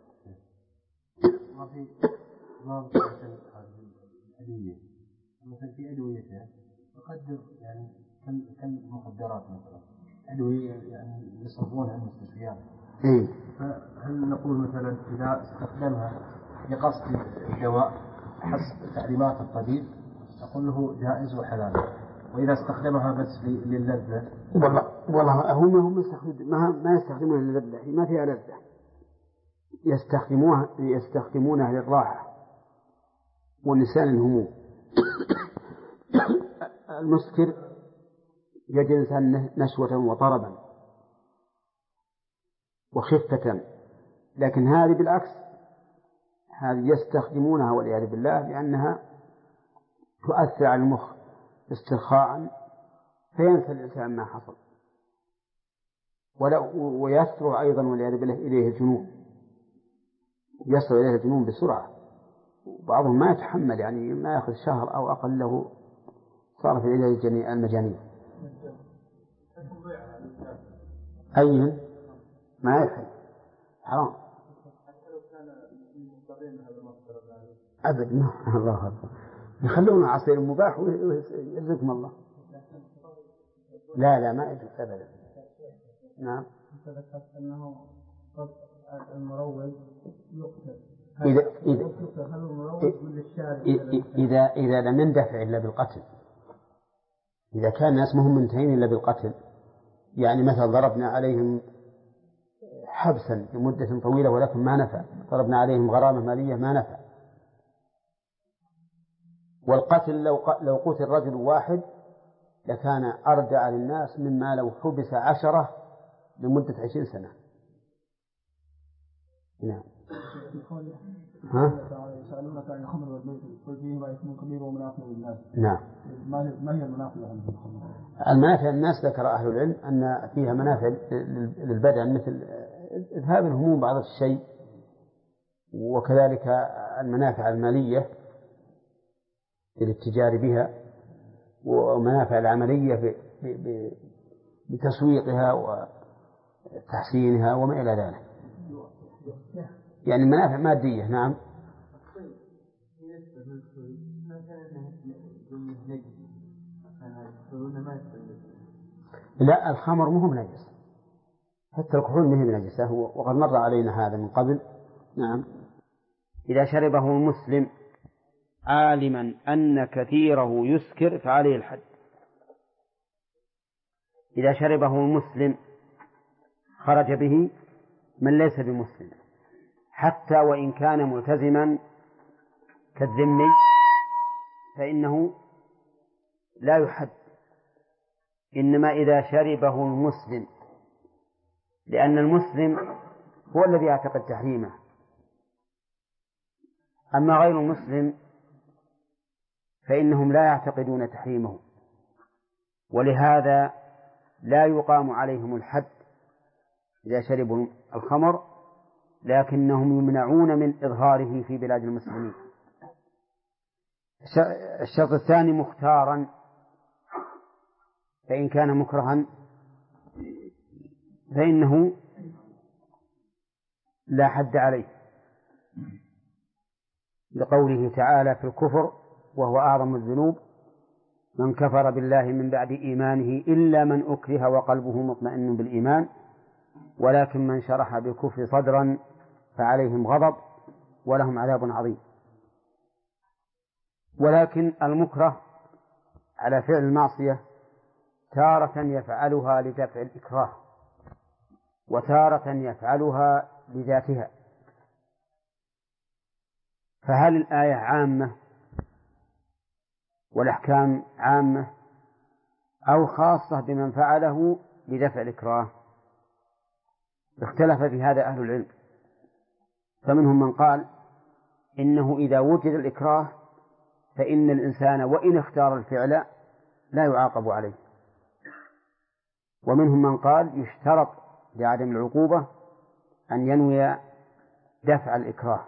وفي ضابط الأدوية مثل في أدويتها تقدر يعني كم مخدرات مثلا أدوية يعني يصرفونها المستشفيات. فهل نقول مثلا إذا استخدمها لقصد الدواء حسب تعليمات الطبيب نقول له جائز وحلال، وإذا استخدمها بس للذة والله هم ما يستخدمونها للذة، ما فيها لذة، يستخدمونها للراحة ونسيان الهموم. المسكر يجد الإنسان نشوة وطربا وخفة، لكن هذه بالعكس، هذه يستخدمونها والعياذ بالله لأنها تؤثر على المخ استرخاء فينسى الإنسان ما حصل، ويسرع أيضا والعياذ بالله إليه الجنون، يسرع إليه الجنون بسرعة، وبعضهم ما يتحمل، يعني ما يأخذ شهر أو أقل له صار في إليه المجانين. أي ما يحل حرام أبد. ما الله أكبر، يخلونه عصير مباح ويرزقهم الله. لا ما يجوز أبدا. نعم. أنه المروج يقتل. إذا لم يندفع إلا بالقتل، إذا كان الناس مهم منتهين إلا بالقتل، يعني مثلا ضربنا عليهم حبسا لمدة طويلة ولكن ما نفع، طلبنا عليهم غرامة مالية ما نفع. والقتل لو قتل رجل واحد لكان أردع للناس مما لو حبس 10 لمدة 20 سنة. نعم. يسألونك عن الخمر والميسر قل فيهما إثم كبير ومنافع للناس. نعم. ما هي المنافع للخمر؟ المنافع الناس ذكر أهل العلم أن فيها منافع للبدن مثل إذهاب الهموم بعض الشيء، وكذلك المنافع المالية للاتجار بها، ومنافع العملية بتسويقها وتحسينها وما إلى ذلك، يعني منافع مادية. نعم. لا، الخمر مهم نجس، حتى الكحول مهم نجسة، وقد مر علينا هذا من قبل. نعم. إذا شربه المسلم عالما أن كثيره يسكر فعليه الحد. إذا شربه المسلم خرج به من ليس بمسلم حتى وإن كان ملتزما كالذمي فإنه لا يحد، إنما إذا شربه المسلم، لأن المسلم هو الذي يعتقد تحريمه، أما غير المسلم فإنهم لا يعتقدون تحريمه، ولهذا لا يقام عليهم الحد إذا شربوا الخمر، لكنهم يمنعون من إظهاره في بلاد المسلمين. الشرط الثاني مختارا، فإن كان مكرها فإنه لا حد عليه، لقوله تعالى في الكفر وهو أعظم الذنوب من كفر بالله من بعد إيمانه إلا من أكره وقلبه مطمئن بالإيمان ولكن من شرح بالكفر صدرا فعليهم غضب ولهم عذاب عظيم. ولكن المكره على فعل المعصية تارة يفعلها لدفع الإكراه وتارة يفعلها لذاتها، فهل الآية عامة والأحكام عامة أو خاصة بمن فعله لدفع الإكراه؟ اختلف في هذا أهل العلم، فمنهم من قال إنه إذا وجد الإكراه فإن الإنسان وإن اختار الفعل لا يعاقب عليه، ومنهم من قال يشترط لعدم العقوبة أن ينوي دفع الإكراه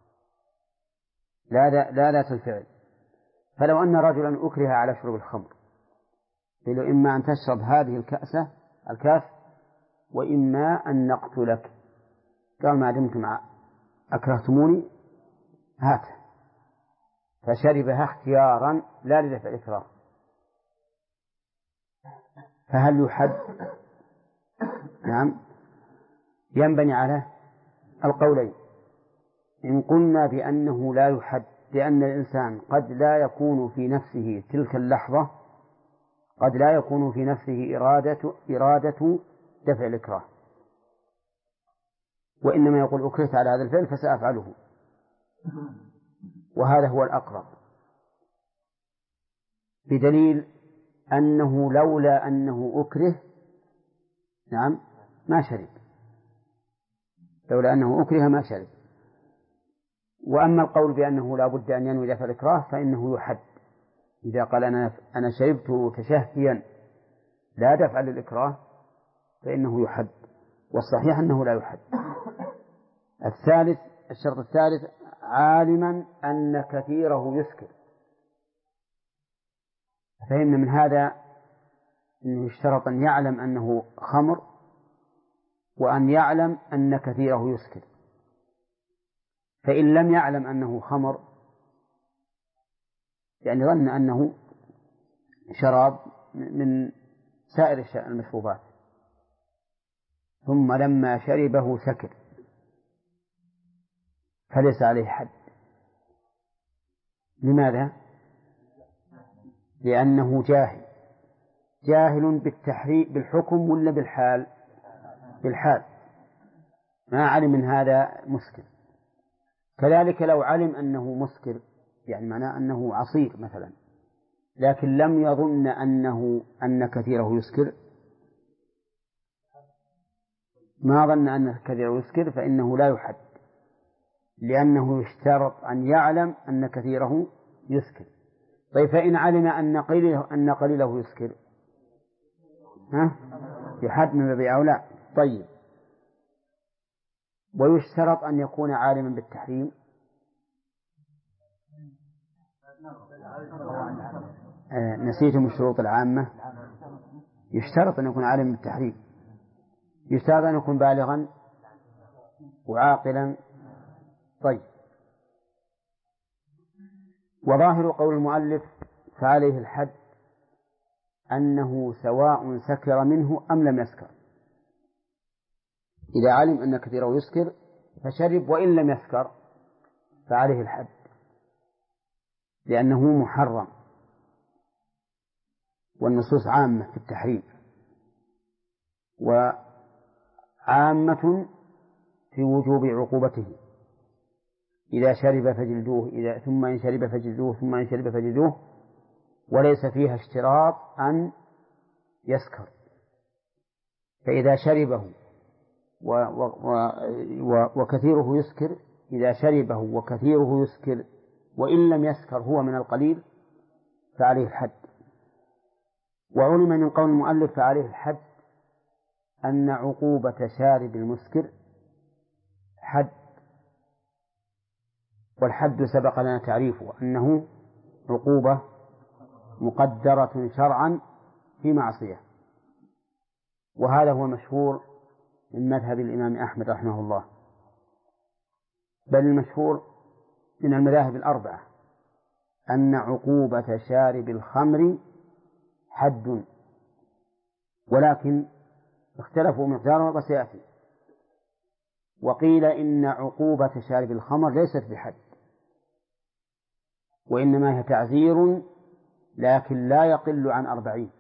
لا ذات الفعل. فلو أن رجلا أكره على شرب الخمر قيل إما أن تشرب هذه الكاس وإما أن نقتلك، قال ما دمتم أكرهتموني هات، فشربها اختيارا لا لدفع الإكراه، فهل يحد؟ نعم، ينبني على القولين. إن قلنا بأنه لا يحد لأن الإنسان قد لا يكون في نفسه تلك اللحظة، قد لا يكون في نفسه إرادة دفع الإكراه، وإنما يقول أكرهت على هذا الفعل فسأفعله، وهذا هو الأقرب، بدليل أنه لولا أنه أكره نعم ما شرب، لولا أنه أكره ما شرب. وأما القول بأنه لا بد أن ينوي دفع الإكراه فإنه يحد، إذا قال أنا شربت تشهيا لا دفع للإكراه فإنه يحد، والصحيح أنه لا يحد. الشرط الثالث عالما أن كثيره يسكر، فإن من هذا أنه اشترط أن يعلم أنه خمر وأن يعلم أن كثيره يسكر، فإن لم يعلم أنه خمر يعني ظن أنه شراب من سائر المشروبات ثم لما شربه سكر فليس عليه حد. لماذا؟ لأنه جاهل بالحكم ولا بالحال؟ بالحال. ما علم من هذا مسكر. كذلك لو علم أنه مسكر، يعني معناه أنه عصير مثلا، لكن لم يظن أن كثيره يسكر، ما ظن أن كثيره يسكر، فإنه لا يحد، لأنه يشترط أن يعلم أن كثيره يسكر. طيب فإن علم أن قليله يسكر يحد من باب أولى. طيب ويشترط أن يكون عالما بالتحريم. نسيتم الشروط العامة. يشترط أن يكون عالما بالتحريم، يشترط أن يكون بالغا وعاقلا. طيب وظاهر قول المؤلف فعليه الحد أنه سواء سكر منه أم لم يسكر. إذا علم أن كثيره يسكر فشرب وإن لم يسكر فعليه الحد، لأنه محرم، والنصوص عامة في التحريم وعامة في وجوب عقوبته. إذا شرب فجلدوه، ثم إن شرب فجلدوه، ثم إن شرب فجلدوه، وليس فيها اشتراط أن يسكر. فإذا شربه وكثيره يسكر، إذا شربه وكثيره يسكر وإن لم يسكر هو من القليل فعليه الحد. وعلم من قول المؤلف فعليه الحد أن عقوبة شارب المسكر حد، والحد سبق لنا تعريفه أنه عقوبة مقدرة شرعا في معصية، وهذا هو مشهور من مذهب الإمام أحمد رحمه الله، بل المشهور من المذاهب الأربعة أن عقوبة شارب الخمر حد، ولكن اختلفوا مقداره وسيأتي. وقيل إن عقوبة شارب الخمر ليست بحد، وإنما هي تعزير لكن لا يقل عن 40.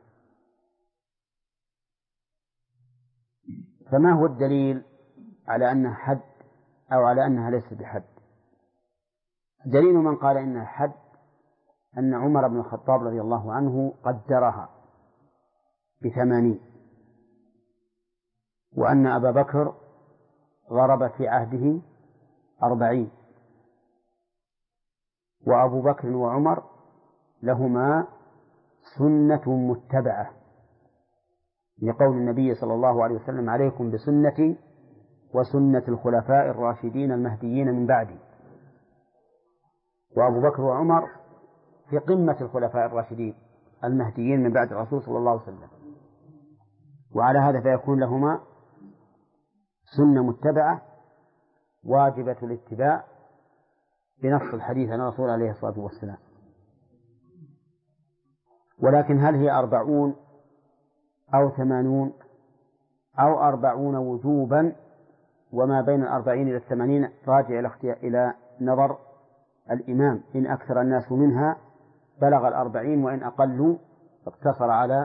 فما هو الدليل على أنها حد أو على أنها ليست بحد؟ دليل من قال إنها حد أن عمر بن الخطاب رضي الله عنه قدرها ب80، وأن أبا بكر ضرب في عهده 40، وأبو بكر وعمر لهما سنة متبعة، لقول النبي صلى الله عليه وسلم: عليكم بسنتي وسنة الخلفاء الراشدين المهديين من بعدي. وأبو بكر وعمر في قمة الخلفاء الراشدين المهديين من بعد الرسول صلى الله عليه وسلم، وعلى هذا فيكون لهما سنة متبعة واجبة الاتباع بنص الحديث عن الرسول عليه الصلاة والسلام. ولكن هل هي 40 أو 80 أو 40 وجوبا، وما بين 40 إلى 80 راجع إلى نظر الإمام، إن أكثر الناس منها بلغ 40، وإن أقلوا اقتصر على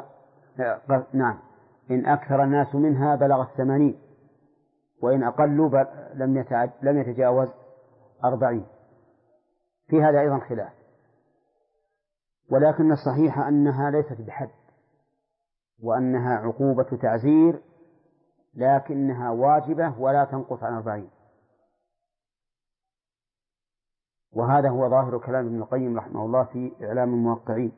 إن أكثر الناس منها بلغ 80، وإن أقلوا لم يتجاوز 40. في هذا أيضا خلاف، ولكن الصحيح أنها ليست بحد، وأنها عقوبة تعزير، لكنها واجبة ولا تنقص عن 40. وهذا هو ظاهر كلام ابن القيم رحمه الله في إعلام الموقعين،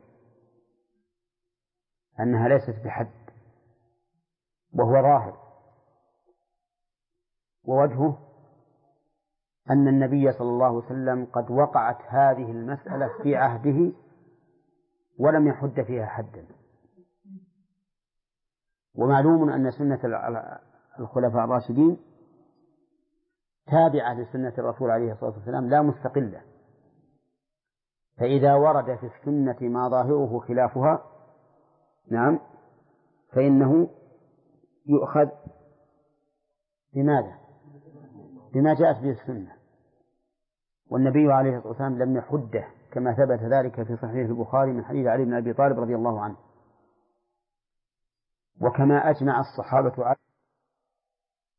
أنها ليست بحد، وهو ظاهر. ووجهه أن النبي صلى الله عليه وسلم قد وقعت هذه المسألة في عهده ولم يحد فيها حدا. ومعلوم أن سنة الخلفاء الراشدين تابعة لسنة الرسول عليه الصلاة والسلام لا مستقلة، فإذا ورد في السنة ما ظاهره خلافها فإنه يؤخذ بماذا؟ بما جاءت به السنة. والنبي عليه الصلاة والسلام لم يحده، كما ثبت ذلك في صحيح البخاري من حديث علي بن أبي طالب رضي الله عنه، وكما أجمع الصحابة على